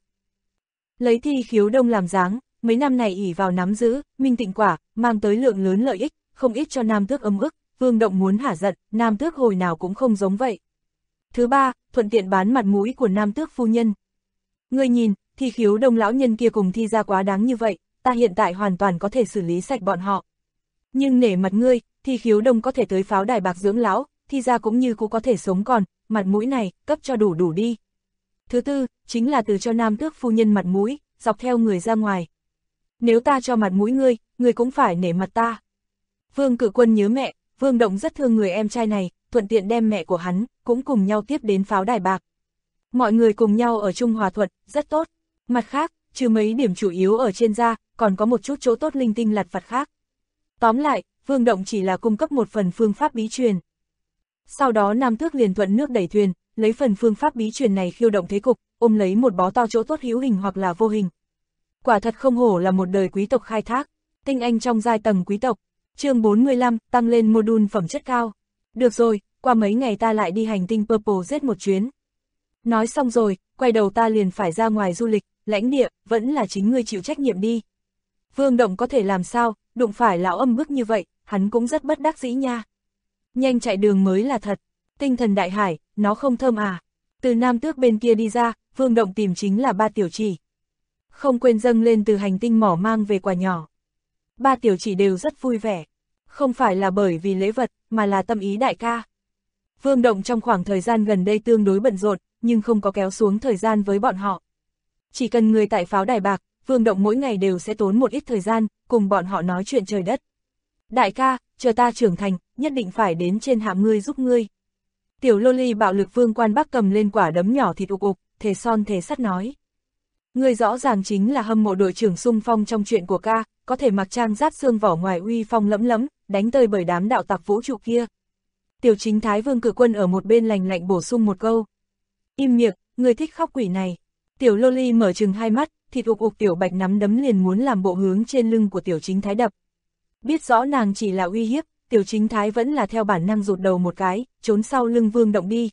Lấy Thi Khiếu Đông làm dáng, mấy năm này ỷ vào nắm giữ, minh tịnh quả, mang tới lượng lớn lợi ích, không ít cho Nam Tước ấm ức, Vương Động muốn hả giận, Nam Tước hồi nào cũng không giống vậy. Thứ ba, thuận tiện bán mặt mũi của Nam Tước phu nhân. Ngươi nhìn, Thi Khiếu Đông lão nhân kia cùng Thi ra quá đáng như vậy, ta hiện tại hoàn toàn có thể xử lý sạch bọn họ. Nhưng nể mặt ngươi, Thi Khiếu Đông có thể tới pháo đài bạc dưỡng lão, Thi ra cũng như cũng có thể sống còn, mặt mũi này, cấp cho đủ đi. Thứ tư, chính là từ cho Nam Tước phu nhân mặt mũi, dọc theo người ra ngoài. Nếu ta cho mặt mũi ngươi cũng phải nể mặt ta. Vương Cự Quân nhớ mẹ, Vương Động rất thương người em trai này, thuận tiện đem mẹ của hắn, cũng cùng nhau tiếp đến pháo đài bạc. Mọi người cùng nhau ở chung hòa thuận, rất tốt. Mặt khác, trừ mấy điểm chủ yếu ở trên da, còn có một chút chỗ tốt linh tinh lặt vặt khác. Tóm lại, Vương Động chỉ là cung cấp một phần phương pháp bí truyền. Sau đó Nam Tước liền thuận nước đẩy thuyền, lấy phần phương pháp bí truyền này khiêu động thế cục, ôm lấy một bó to chỗ tốt hữu hình hoặc là vô hình. Quả thật không hổ là một đời quý tộc khai thác, tinh anh trong giai tầng quý tộc. Chương 45, tăng lên module phẩm chất cao. Được rồi, qua mấy ngày ta lại đi hành tinh Purple Jet một chuyến. Nói xong rồi, quay đầu ta liền phải ra ngoài du lịch, lãnh địa, vẫn là chính ngươi chịu trách nhiệm đi. Vương Động có thể làm sao, đụng phải lão âm bức như vậy, hắn cũng rất bất đắc dĩ nha. Nhanh chạy đường mới là thật, tinh thần đại hải, nó không thơm à. Từ Nam Tước bên kia đi ra, Vương Động tìm chính là ba tiểu chỉ. Không quên dâng lên từ hành tinh mỏ mang về quà nhỏ. Ba tiểu chỉ đều rất vui vẻ, không phải là bởi vì lễ vật, mà là tâm ý đại ca. Vương Động trong khoảng thời gian gần đây tương đối bận rộn, nhưng không có kéo xuống thời gian với bọn họ. Chỉ cần người tại pháo đài bạc, Vương Động mỗi ngày đều sẽ tốn một ít thời gian, cùng bọn họ nói chuyện trời đất. Đại ca, chờ ta trưởng thành, nhất định phải đến trên hạm ngươi giúp ngươi. Tiểu loli bạo lực Vương Quan Bắc cầm lên quả đấm nhỏ thịt ục ục, thề son thề sắt nói. Ngươi rõ ràng chính là hâm mộ đội trưởng xung phong trong chuyện của ca, có thể mặc trang giáp xương vỏ ngoài uy phong lẫm lẫm, đánh tơi bởi đám đạo tặc vũ trụ kia. Tiểu chính Thái Vương Cử Quân ở một bên lành lạnh bổ sung một câu. Im miệng, ngươi thích khóc quỷ này. Tiểu loli mở trừng hai mắt, thịt ục ục tiểu bạch nắm đấm liền muốn làm bộ hướng trên lưng của tiểu chính Thái đập. Biết rõ nàng chỉ là uy hiếp, tiểu chính Thái vẫn là theo bản năng rụt đầu một cái, trốn sau lưng Vương Động đi.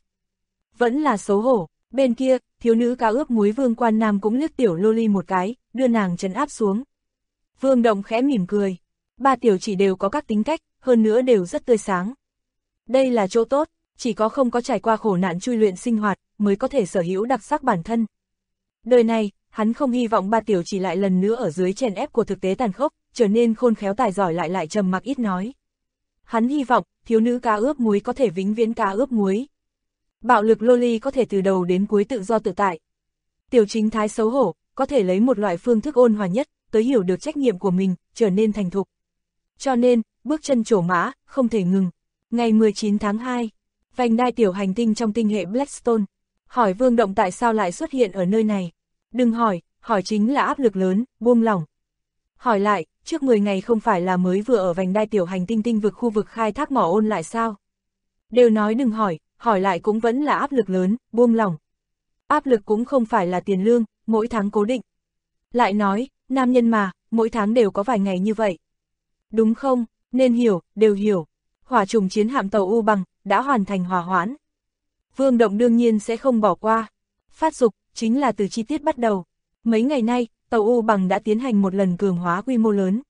Vẫn là xấu hổ, bên kia, thiếu nữ cá ướp muối Vương Quan Nam cũng liếc tiểu loli một cái, đưa nàng trấn áp xuống. Vương Động khẽ mỉm cười, ba tiểu chỉ đều có các tính cách, hơn nữa đều rất tươi sáng. Đây là chỗ tốt, chỉ có không có trải qua khổ nạn chui luyện sinh hoạt, mới có thể sở hữu đặc sắc bản thân. Đời này, hắn không hy vọng ba tiểu chỉ lại lần nữa ở dưới chèn ép của thực tế tàn khốc, trở nên khôn khéo tài giỏi lại trầm mặc ít nói. Hắn hy vọng, thiếu nữ cá ướp muối có thể vĩnh viễn cá ướp muối. Bạo lực loli có thể từ đầu đến cuối tự do tự tại. Tiểu chính Thái xấu hổ, có thể lấy một loại phương thức ôn hòa nhất, tới hiểu được trách nhiệm của mình, trở nên thành thục. Cho nên, bước chân trổ mã, không thể ngừng. Ngày 19 tháng 2, vành đai tiểu hành tinh trong tinh hệ Blackstone. Hỏi Vương Động tại sao lại xuất hiện ở nơi này. Đừng hỏi, hỏi chính là áp lực lớn, buông lỏng. Hỏi lại, trước 10 ngày không phải là mới vừa ở vành đai tiểu hành tinh tinh vực khu vực khai thác mỏ ôn lại sao? Đều nói đừng hỏi, hỏi lại cũng vẫn là áp lực lớn, buông lỏng. Áp lực cũng không phải là tiền lương, mỗi tháng cố định. Lại nói, nam nhân mà, mỗi tháng đều có vài ngày như vậy. Đúng không, nên hiểu, đều hiểu. Hỏa trùng chiến hạm tàu U Bằng, đã hoàn thành hòa hoãn. Vương Động đương nhiên sẽ không bỏ qua. Phát dục, chính là từ chi tiết bắt đầu. Mấy ngày nay, tàu U Bằng đã tiến hành một lần cường hóa quy mô lớn.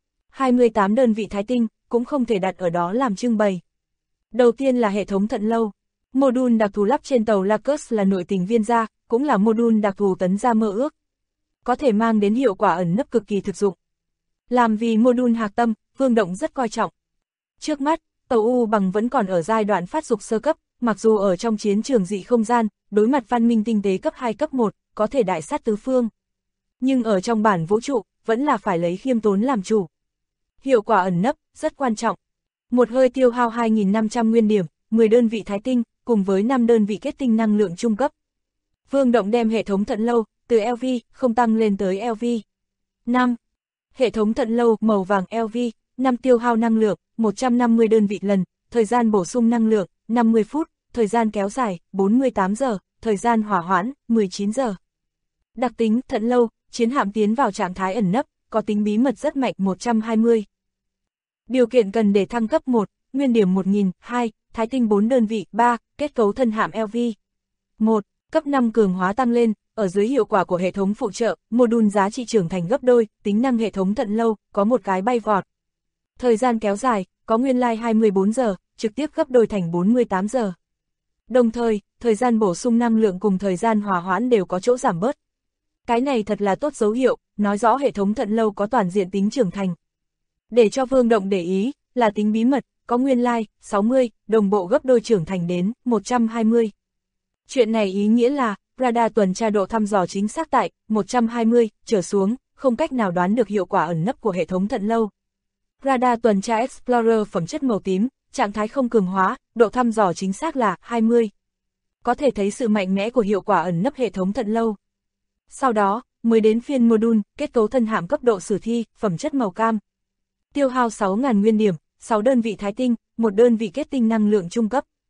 28 đơn vị thái tinh, cũng không thể đặt ở đó làm trưng bày. Đầu tiên là hệ thống thận lâu. Module đặc thù lắp trên tàu Lacus là nội tình viên gia, cũng là module đặc thù tấn gia mơ ước. Có thể mang đến hiệu quả ẩn nấp cực kỳ thực dụng. Làm vì module hạc tâm, Vương Động rất coi trọng. Trước mắt, tàu U Bằng vẫn còn ở giai đoạn phát dục sơ cấp, mặc dù ở trong chiến trường dị không gian, đối mặt văn minh tinh tế cấp 2 cấp 1, có thể đại sát tứ phương. Nhưng ở trong bản vũ trụ, vẫn là phải lấy khiêm tốn làm chủ. Hiệu quả ẩn nấp, rất quan trọng. Một hơi tiêu hao 2.500 nguyên điểm, 10 đơn vị thái tinh, cùng với 5 đơn vị kết tinh năng lượng trung cấp. Vương Động đem hệ thống thận lâu, từ LV, không tăng lên tới LV. 5. Hệ thống thận lâu, màu vàng LV, 5 tiêu hao năng lượng, 150 đơn vị lần, thời gian bổ sung năng lượng, 50 phút, thời gian kéo dài, 48 giờ, thời gian hỏa hoãn, 19 giờ. Đặc tính, thận lâu, chiến hạm tiến vào trạng thái ẩn nấp, có tính bí mật rất mạnh 120. Điều kiện cần để thăng cấp 1, nguyên điểm 1000, 2, thái tinh 4 đơn vị, 3, kết cấu thân hạm LV. 1, cấp 5 cường hóa tăng lên, ở dưới hiệu quả của hệ thống phụ trợ, module giá trị trưởng thành gấp đôi, tính năng hệ thống thận lâu, có một cái bay vọt. Thời gian kéo dài, có nguyên lai 24 giờ, trực tiếp gấp đôi thành 48 giờ. Đồng thời, thời gian bổ sung năng lượng cùng thời gian hòa hoãn đều có chỗ giảm bớt. Cái này thật là tốt dấu hiệu, nói rõ hệ thống thận lâu có toàn diện tính trưởng thành. Để cho Vương Động để ý, là tính bí mật, có nguyên lai, 60, đồng bộ gấp đôi trưởng thành đến 120. Chuyện này ý nghĩa là, radar tuần tra độ thăm dò chính xác tại 120 trở xuống, không cách nào đoán được hiệu quả ẩn nấp của hệ thống thận lâu. Radar tuần tra Explorer phẩm chất màu tím, trạng thái không cường hóa, độ thăm dò chính xác là 20. Có thể thấy sự mạnh mẽ của hiệu quả ẩn nấp hệ thống thận lâu. Sau đó, mới đến phiên module, kết cấu thân hạm cấp độ sử thi, phẩm chất màu cam. Tiêu hao 6.000 nguyên điểm, 6 đơn vị thái tinh, 1 đơn vị kết tinh năng lượng trung cấp.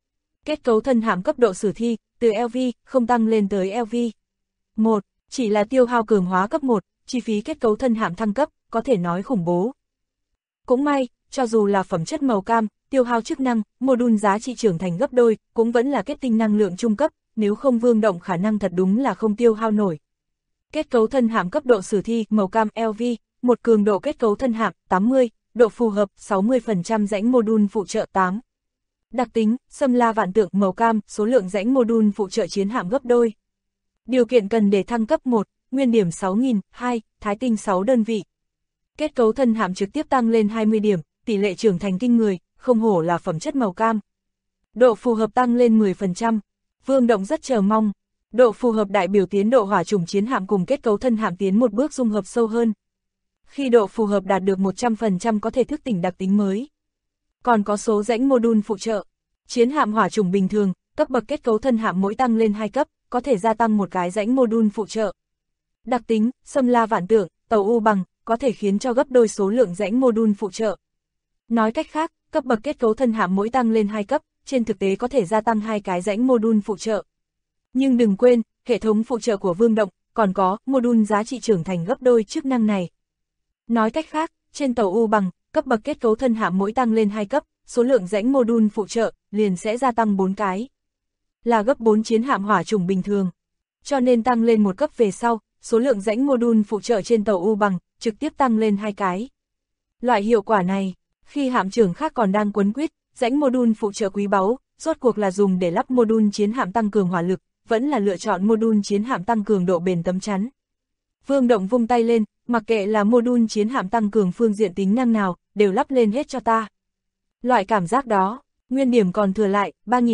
Kết cấu thân hạm cấp độ sử thi, từ LV, không tăng lên tới LV. 1. Chỉ là tiêu hao cường hóa cấp 1, chi phí kết cấu thân hạm thăng cấp, có thể nói khủng bố. Cũng may, cho dù là phẩm chất màu cam, tiêu hao chức năng, module giá trị trưởng thành gấp đôi, cũng vẫn là kết tinh năng lượng trung cấp, nếu không Vương Động khả năng thật đúng là không tiêu hao nổi. Kết cấu thân hạm cấp độ sử thi, màu cam LV, một cường độ kết cấu thân hạm, 80, độ phù hợp, 60% rãnh module phụ trợ 8. Đặc tính, xâm la vạn tượng màu cam, số lượng rãnh module phụ trợ chiến hạm gấp đôi. Điều kiện cần để thăng cấp 1, nguyên điểm 6.000, 2, thái tinh 6 đơn vị. Kết cấu thân hạm trực tiếp tăng lên 20 điểm, tỷ lệ trưởng thành kinh người, không hổ là phẩm chất màu cam. Độ phù hợp tăng lên 10%, Vương Động rất chờ mong. Độ phù hợp đại biểu tiến độ hỏa trùng chiến hạm cùng kết cấu thân hạm tiến một bước dung hợp sâu hơn. Khi độ phù hợp đạt được 100% có thể thức tỉnh đặc tính mới. Còn có số rãnh module phụ trợ. Chiến hạm hỏa trùng bình thường, cấp bậc kết cấu thân hạm mỗi tăng lên 2 cấp, có thể gia tăng một cái rãnh module phụ trợ. Đặc tính, xâm la vạn tượng, tàu U bằng, có thể khiến cho gấp đôi số lượng rãnh module phụ trợ. Nói cách khác, cấp bậc kết cấu thân hạm mỗi tăng lên 2 cấp, trên thực tế có thể gia tăng 2 cái rãnh module phụ trợ. Nhưng đừng quên, hệ thống phụ trợ của Vương Động, còn có module giá trị trưởng thành gấp đôi chức năng này. Nói cách khác, trên tàu U bằng, cấp bậc kết cấu thân hạm mỗi tăng lên 2 cấp, số lượng rãnh module phụ trợ liền sẽ gia tăng 4 cái. Là gấp 4 chiến hạm hỏa trùng bình thường. Cho nên tăng lên một cấp về sau, số lượng rãnh module phụ trợ trên tàu U bằng, trực tiếp tăng lên 2 cái. Loại hiệu quả này, khi hạm trưởng khác còn đang quấn quýt, rãnh module phụ trợ quý báu, rốt cuộc là dùng để lắp module chiến hạm tăng cường hỏa lực, vẫn là lựa chọn module chiến hạm tăng cường độ bền tấm chắn. Vương Động vung tay lên, mặc kệ là module chiến hạm tăng cường phương diện tính năng nào, đều lắp lên hết cho ta. Loại cảm giác đó, nguyên điểm còn thừa lại,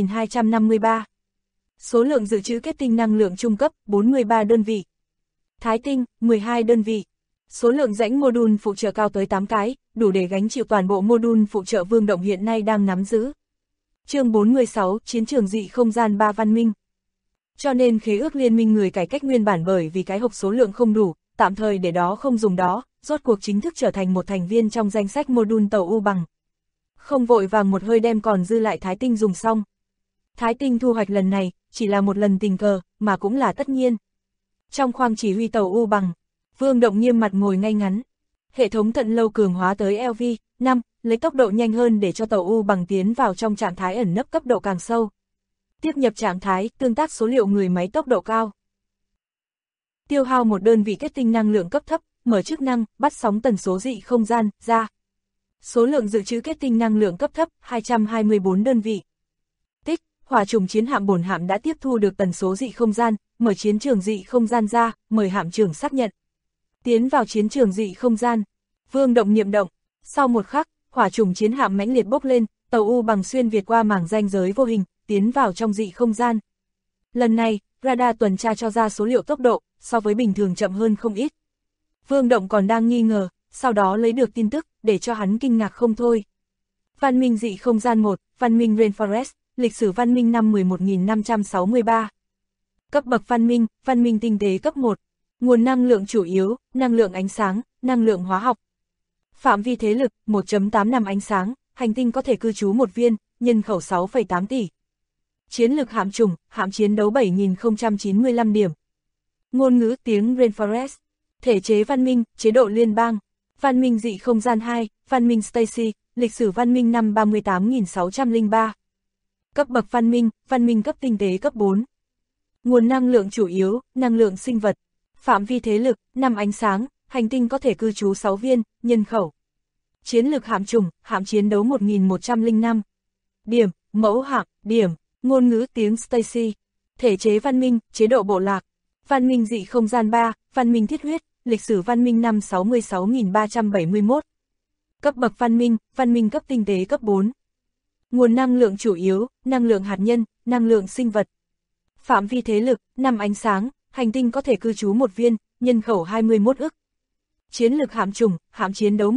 3253. Số lượng dự trữ kết tinh năng lượng trung cấp, 43 đơn vị. Thái tinh, 12 đơn vị. Số lượng rãnh module phụ trợ cao tới 8 cái, đủ để gánh chịu toàn bộ module phụ trợ Vương Động hiện nay đang nắm giữ. Chương 46, Chiến trường dị không gian 3 văn minh. Cho nên khế ước liên minh người cải cách nguyên bản bởi vì cái hộp số lượng không đủ, tạm thời để đó không dùng đó, rốt cuộc chính thức trở thành một thành viên trong danh sách module tàu U bằng. Không vội vàng một hơi đem còn dư lại thái tinh dùng xong. Thái tinh thu hoạch lần này, chỉ là một lần tình cờ, mà cũng là tất nhiên. Trong khoang chỉ huy tàu U bằng, Vương Động nghiêm mặt ngồi ngay ngắn. Hệ thống thận lâu cường hóa tới LV, 5, lấy tốc độ nhanh hơn để cho tàu U bằng tiến vào trong trạng thái ẩn nấp cấp độ càng sâu. Tiếp nhập trạng thái, tương tác số liệu người máy tốc độ cao. Tiêu hao một đơn vị kết tinh năng lượng cấp thấp, mở chức năng, bắt sóng tần số dị không gian, ra. Số lượng dự trữ kết tinh năng lượng cấp thấp, 224 đơn vị. Tích, hỏa trùng chiến hạm bổn hạm đã tiếp thu được tần số dị không gian, mở chiến trường dị không gian ra, mời hạm trưởng xác nhận. Tiến vào chiến trường dị không gian. Vương Động niệm động. Sau một khắc, hỏa trùng chiến hạm mãnh liệt bốc lên, tàu U bằng xuyên việt qua mảng ranh giới vô hình, tiến vào trong dị không gian. Lần này, radar tuần tra cho ra số liệu tốc độ, so với bình thường chậm hơn không ít. Vương Động còn đang nghi ngờ, sau đó lấy được tin tức, để cho hắn kinh ngạc không thôi. Văn minh dị không gian 1, văn minh Rainforest, lịch sử văn minh năm 11.563. Cấp bậc văn minh tinh tế cấp 1. Nguồn năng lượng chủ yếu, năng lượng ánh sáng, năng lượng hóa học. Phạm vi thế lực, 1.8 năm ánh sáng, hành tinh có thể cư trú một viên, nhân khẩu 6,8 tỷ. Chiến lực hạm trùng, hạm chiến đấu 7.095 điểm. Ngôn ngữ tiếng Rainforest. Thể chế văn minh, chế độ liên bang. Văn minh dị không gian 2, văn minh Stacy, lịch sử văn minh năm 38.603. Cấp bậc văn minh cấp tinh tế cấp 4. Nguồn năng lượng chủ yếu, năng lượng sinh vật. Phạm vi thế lực, 5 ánh sáng, hành tinh có thể cư trú 6 viên, nhân khẩu. Chiến lực hạm trùng, hạm chiến đấu 1.105. Điểm, mẫu hạm, điểm, ngôn ngữ tiếng Stacy. Thể chế văn minh, chế độ bộ lạc. Văn minh dị không gian 3, văn minh thiết huyết, lịch sử văn minh năm 66.371. Cấp bậc văn minh cấp tinh tế cấp 4. Nguồn năng lượng chủ yếu, năng lượng hạt nhân, năng lượng sinh vật. Phạm vi thế lực, 5 ánh sáng, hành tinh có thể cư trú một viên, nhân khẩu 21 ức. Chiến lực hạm trùng, hạm chiến đấu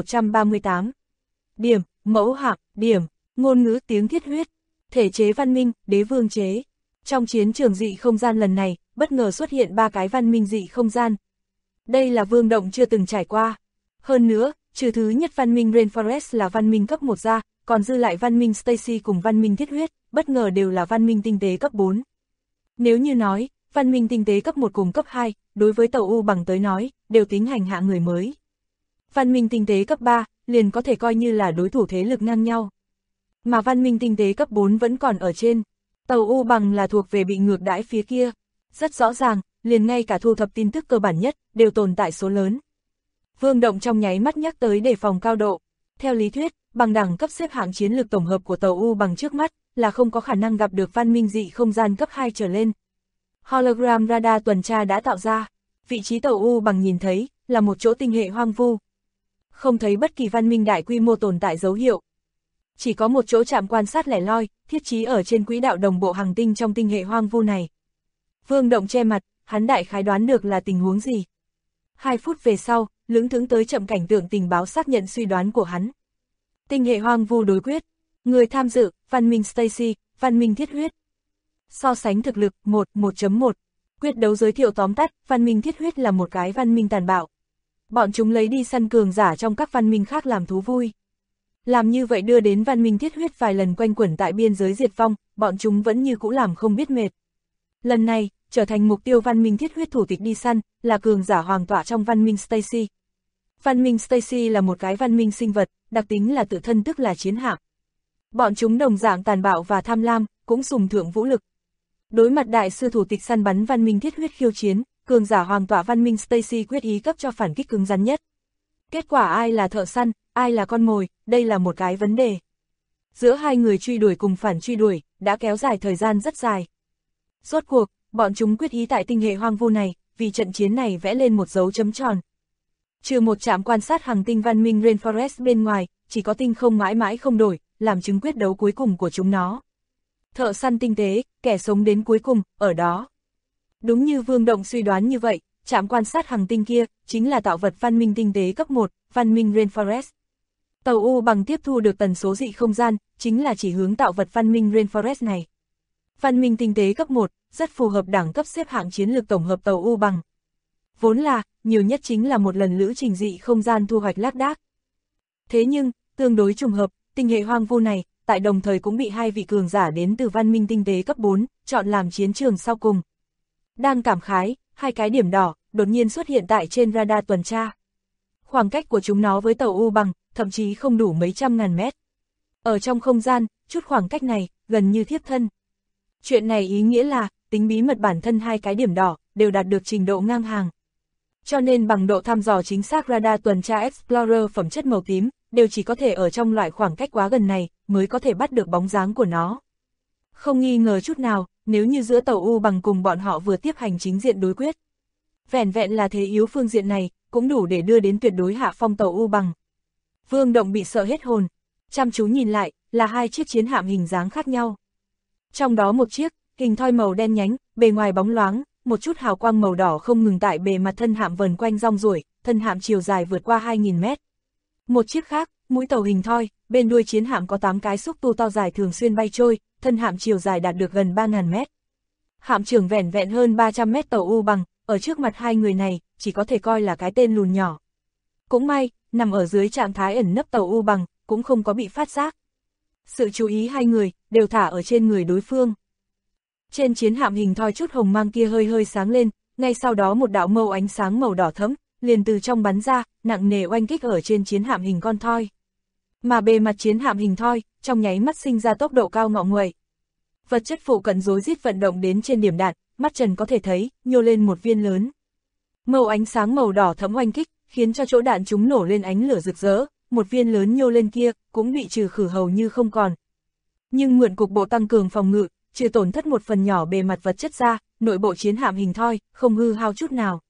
1138. Điểm, mẫu hạm, điểm, ngôn ngữ tiếng thiết huyết. Thể chế văn minh, đế vương chế. Trong chiến trường dị không gian lần này, bất ngờ xuất hiện 3 cái văn minh dị không gian. Đây là Vương Động chưa từng trải qua. Hơn nữa, trừ thứ nhất văn minh Rainforest là văn minh cấp 1 ra, còn dư lại văn minh Stacy cùng văn minh thiết huyết, bất ngờ đều là văn minh tinh tế cấp 4. Nếu như nói, văn minh tinh tế cấp 1 cùng cấp 2, đối với tàu U bằng tới nói, đều tính hành hạ người mới. Văn minh tinh tế cấp 3, liền có thể coi như là đối thủ thế lực ngang nhau. Mà văn minh tinh tế cấp 4 vẫn còn ở trên. Tàu U bằng là thuộc về bị ngược đãi phía kia. Rất rõ ràng, liền ngay cả thu thập tin tức cơ bản nhất, đều tồn tại số lớn. Vương Động trong nháy mắt nhắc tới đề phòng cao độ. Theo lý thuyết, bằng đẳng cấp xếp hạng chiến lược tổng hợp của tàu U bằng trước mắt, là không có khả năng gặp được văn minh dị không gian cấp 2 trở lên. Hologram radar tuần tra đã tạo ra, vị trí tàu U bằng nhìn thấy, là một chỗ tinh hệ hoang vu. Không thấy bất kỳ văn minh đại quy mô tồn tại dấu hiệu. Chỉ có một chỗ trạm quan sát lẻ loi, thiết trí ở trên quỹ đạo đồng bộ hành tinh trong tinh hệ hoang vu này. Vương Động che mặt, hắn đại khái đoán được là tình huống gì. 2 phút về sau, lững thững tới chậm cảnh tượng tình báo xác nhận suy đoán của hắn. Tinh hệ hoang vu đối quyết, người tham dự, văn minh Stacy, văn minh thiết huyết. So sánh thực lực, 1.1. Quyết đấu giới thiệu tóm tắt, văn minh thiết huyết là một cái văn minh tàn bạo. Bọn chúng lấy đi săn cường giả trong các văn minh khác làm thú vui. Làm như vậy đưa đến văn minh thiết huyết vài lần quanh quẩn tại biên giới diệt vong, bọn chúng vẫn như cũ làm không biết mệt. Lần này, trở thành mục tiêu văn minh thiết huyết thủ tịch đi săn, là cường giả hoàng tọa trong văn minh Stacy. Văn minh Stacy là một cái văn minh sinh vật, đặc tính là tự thân tức là chiến hạm. Bọn chúng đồng dạng tàn bạo và tham lam, cũng sùng thượng vũ lực. Đối mặt đại sư thủ tịch săn bắn văn minh thiết huyết khiêu chiến, cường giả hoàng tọa văn minh Stacy quyết ý cấp cho phản kích cứng rắn nhất. Kết quả ai là thợ săn, ai là con mồi, đây là một cái vấn đề. Giữa hai người truy đuổi cùng phản truy đuổi, đã kéo dài thời gian rất dài. Rốt cuộc, bọn chúng quyết ý tại tinh hệ hoang vu này, vì trận chiến này vẽ lên một dấu chấm tròn. Trừ một trạm quan sát hành tinh văn minh Rainforest bên ngoài, chỉ có tinh không mãi mãi không đổi, làm chứng quyết đấu cuối cùng của chúng nó. Thợ săn tinh tế, kẻ sống đến cuối cùng, ở đó. Đúng như Vương Động suy đoán như vậy, trạm quan sát hành tinh kia, chính là tạo vật văn minh tinh tế cấp 1, văn minh Rainforest. Tàu U bằng tiếp thu được tần số dị không gian, chính là chỉ hướng tạo vật văn minh Rainforest này. Văn minh tinh tế cấp 1, rất phù hợp đẳng cấp xếp hạng chiến lược tổng hợp tàu U bằng. Vốn là, nhiều nhất chính là một lần lữ trình dị không gian thu hoạch lác đác. Thế nhưng, tương đối trùng hợp, tinh hệ hoang vu này, tại đồng thời cũng bị hai vị cường giả đến từ văn minh tinh tế cấp 4, chọn làm chiến trường sau cùng. Đang cảm khái, hai cái điểm đỏ, đột nhiên xuất hiện tại trên radar tuần tra. Khoảng cách của chúng nó với tàu U bằng, thậm chí không đủ mấy trăm ngàn mét. Ở trong không gian, chút khoảng cách này, gần như thiếp thân. Chuyện này ý nghĩa là, tính bí mật bản thân hai cái điểm đỏ, đều đạt được trình độ ngang hàng. Cho nên bằng độ thăm dò chính xác radar tuần tra Explorer phẩm chất màu tím, đều chỉ có thể ở trong loại khoảng cách quá gần này, mới có thể bắt được bóng dáng của nó. Không nghi ngờ chút nào, nếu như giữa tàu U bằng cùng bọn họ vừa tiếp hành chính diện đối quyết. Vẻn vẹn là thế yếu phương diện này, cũng đủ để đưa đến tuyệt đối hạ phong tàu U bằng. Vương Động bị sợ hết hồn, chăm chú nhìn lại, là hai chiếc chiến hạm hình dáng khác nhau. Trong đó một chiếc, hình thoi màu đen nhánh, bề ngoài bóng loáng, một chút hào quang màu đỏ không ngừng tại bề mặt thân hạm vần quanh rong ruổi, thân hạm chiều dài vượt qua 2.000 mét. Một chiếc khác, mũi tàu hình thoi, bên đuôi chiến hạm có 8 cái xúc tu to dài thường xuyên bay trôi, thân hạm chiều dài đạt được gần 3.000 mét. Hạm trưởng vẻn vẹn hơn 300 mét tàu U bằng, ở trước mặt hai người này, chỉ có thể coi là cái tên lùn nhỏ. Cũng may, nằm ở dưới trạng thái ẩn nấp tàu U bằng, cũng không có bị phát giác. Sự chú ý hai người, đều thả ở trên người đối phương. Trên chiến hạm hình thoi chút hồng mang kia hơi hơi sáng lên, ngay sau đó một đạo mâu ánh sáng màu đỏ thẫm, liền từ trong bắn ra, nặng nề oanh kích ở trên chiến hạm hình con thoi. Mà bề mặt chiến hạm hình thoi, trong nháy mắt sinh ra tốc độ cao ngọ nguậy. Vật chất phụ cận rối rít vận động đến trên điểm đạn, mắt trần có thể thấy, nhô lên một viên lớn. Mâu ánh sáng màu đỏ thẫm oanh kích, khiến cho chỗ đạn chúng nổ lên ánh lửa rực rỡ, một viên lớn nhô lên kia, cũng bị trừ khử hầu như không còn. Nhưng mượn cục bộ tăng cường phòng ngự, trừ tổn thất một phần nhỏ bề mặt vật chất ra, nội bộ chiến hạm hình thoi, không hư hao chút nào.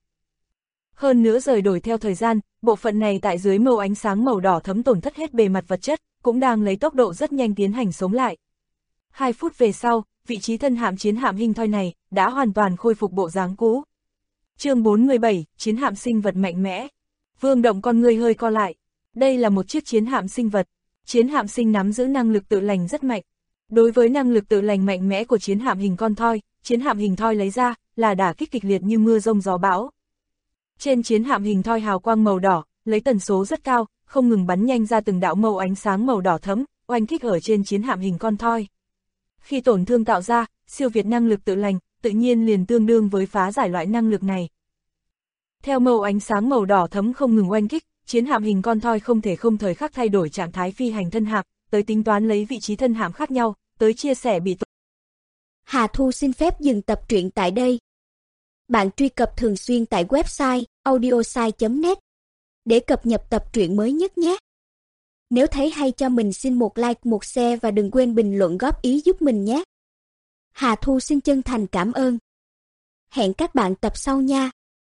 Hơn nữa rời đổi theo thời gian, bộ phận này tại dưới mâu ánh sáng màu đỏ thấm tổn thất hết bề mặt vật chất, cũng đang lấy tốc độ rất nhanh tiến hành sống lại. 2 phút về sau, vị trí thân hạm chiến hạm hình thoi này, đã hoàn toàn khôi phục bộ dáng cũ. Chương 47, chiến hạm sinh vật mạnh mẽ. Vương Động con người hơi co lại. Đây là một chiếc chiến hạm sinh vật. Chiến hạm sinh nắm giữ năng lực tự lành rất mạnh. Đối với năng lực tự lành mạnh mẽ của chiến hạm hình con thoi, chiến hạm hình thoi lấy ra, là đả kích kịch liệt như mưa rông gió bão. Trên chiến hạm hình thoi hào quang màu đỏ, lấy tần số rất cao, không ngừng bắn nhanh ra từng đạo mâu ánh sáng màu đỏ thẫm, oanh kích ở trên chiến hạm hình con thoi. Khi tổn thương tạo ra, siêu việt năng lực tự lành, tự nhiên liền tương đương với phá giải loại năng lực này. Theo màu ánh sáng màu đỏ thấm không ngừng oanh kích, chiến hạm hình con thoi không thể không thời khắc thay đổi trạng thái phi hành thân hạm, tới tính toán lấy vị trí thân hạm khác nhau, tới chia sẻ bị tổn. Hà Thu xin phép dừng tập truyện tại đây. Bạn truy cập thường xuyên tại website audiosai.net để cập nhật tập truyện mới nhất nhé. Nếu thấy hay cho mình xin một like, một share và đừng quên bình luận góp ý giúp mình nhé. Hà Thu xin chân thành cảm ơn. Hẹn các bạn tập sau nha.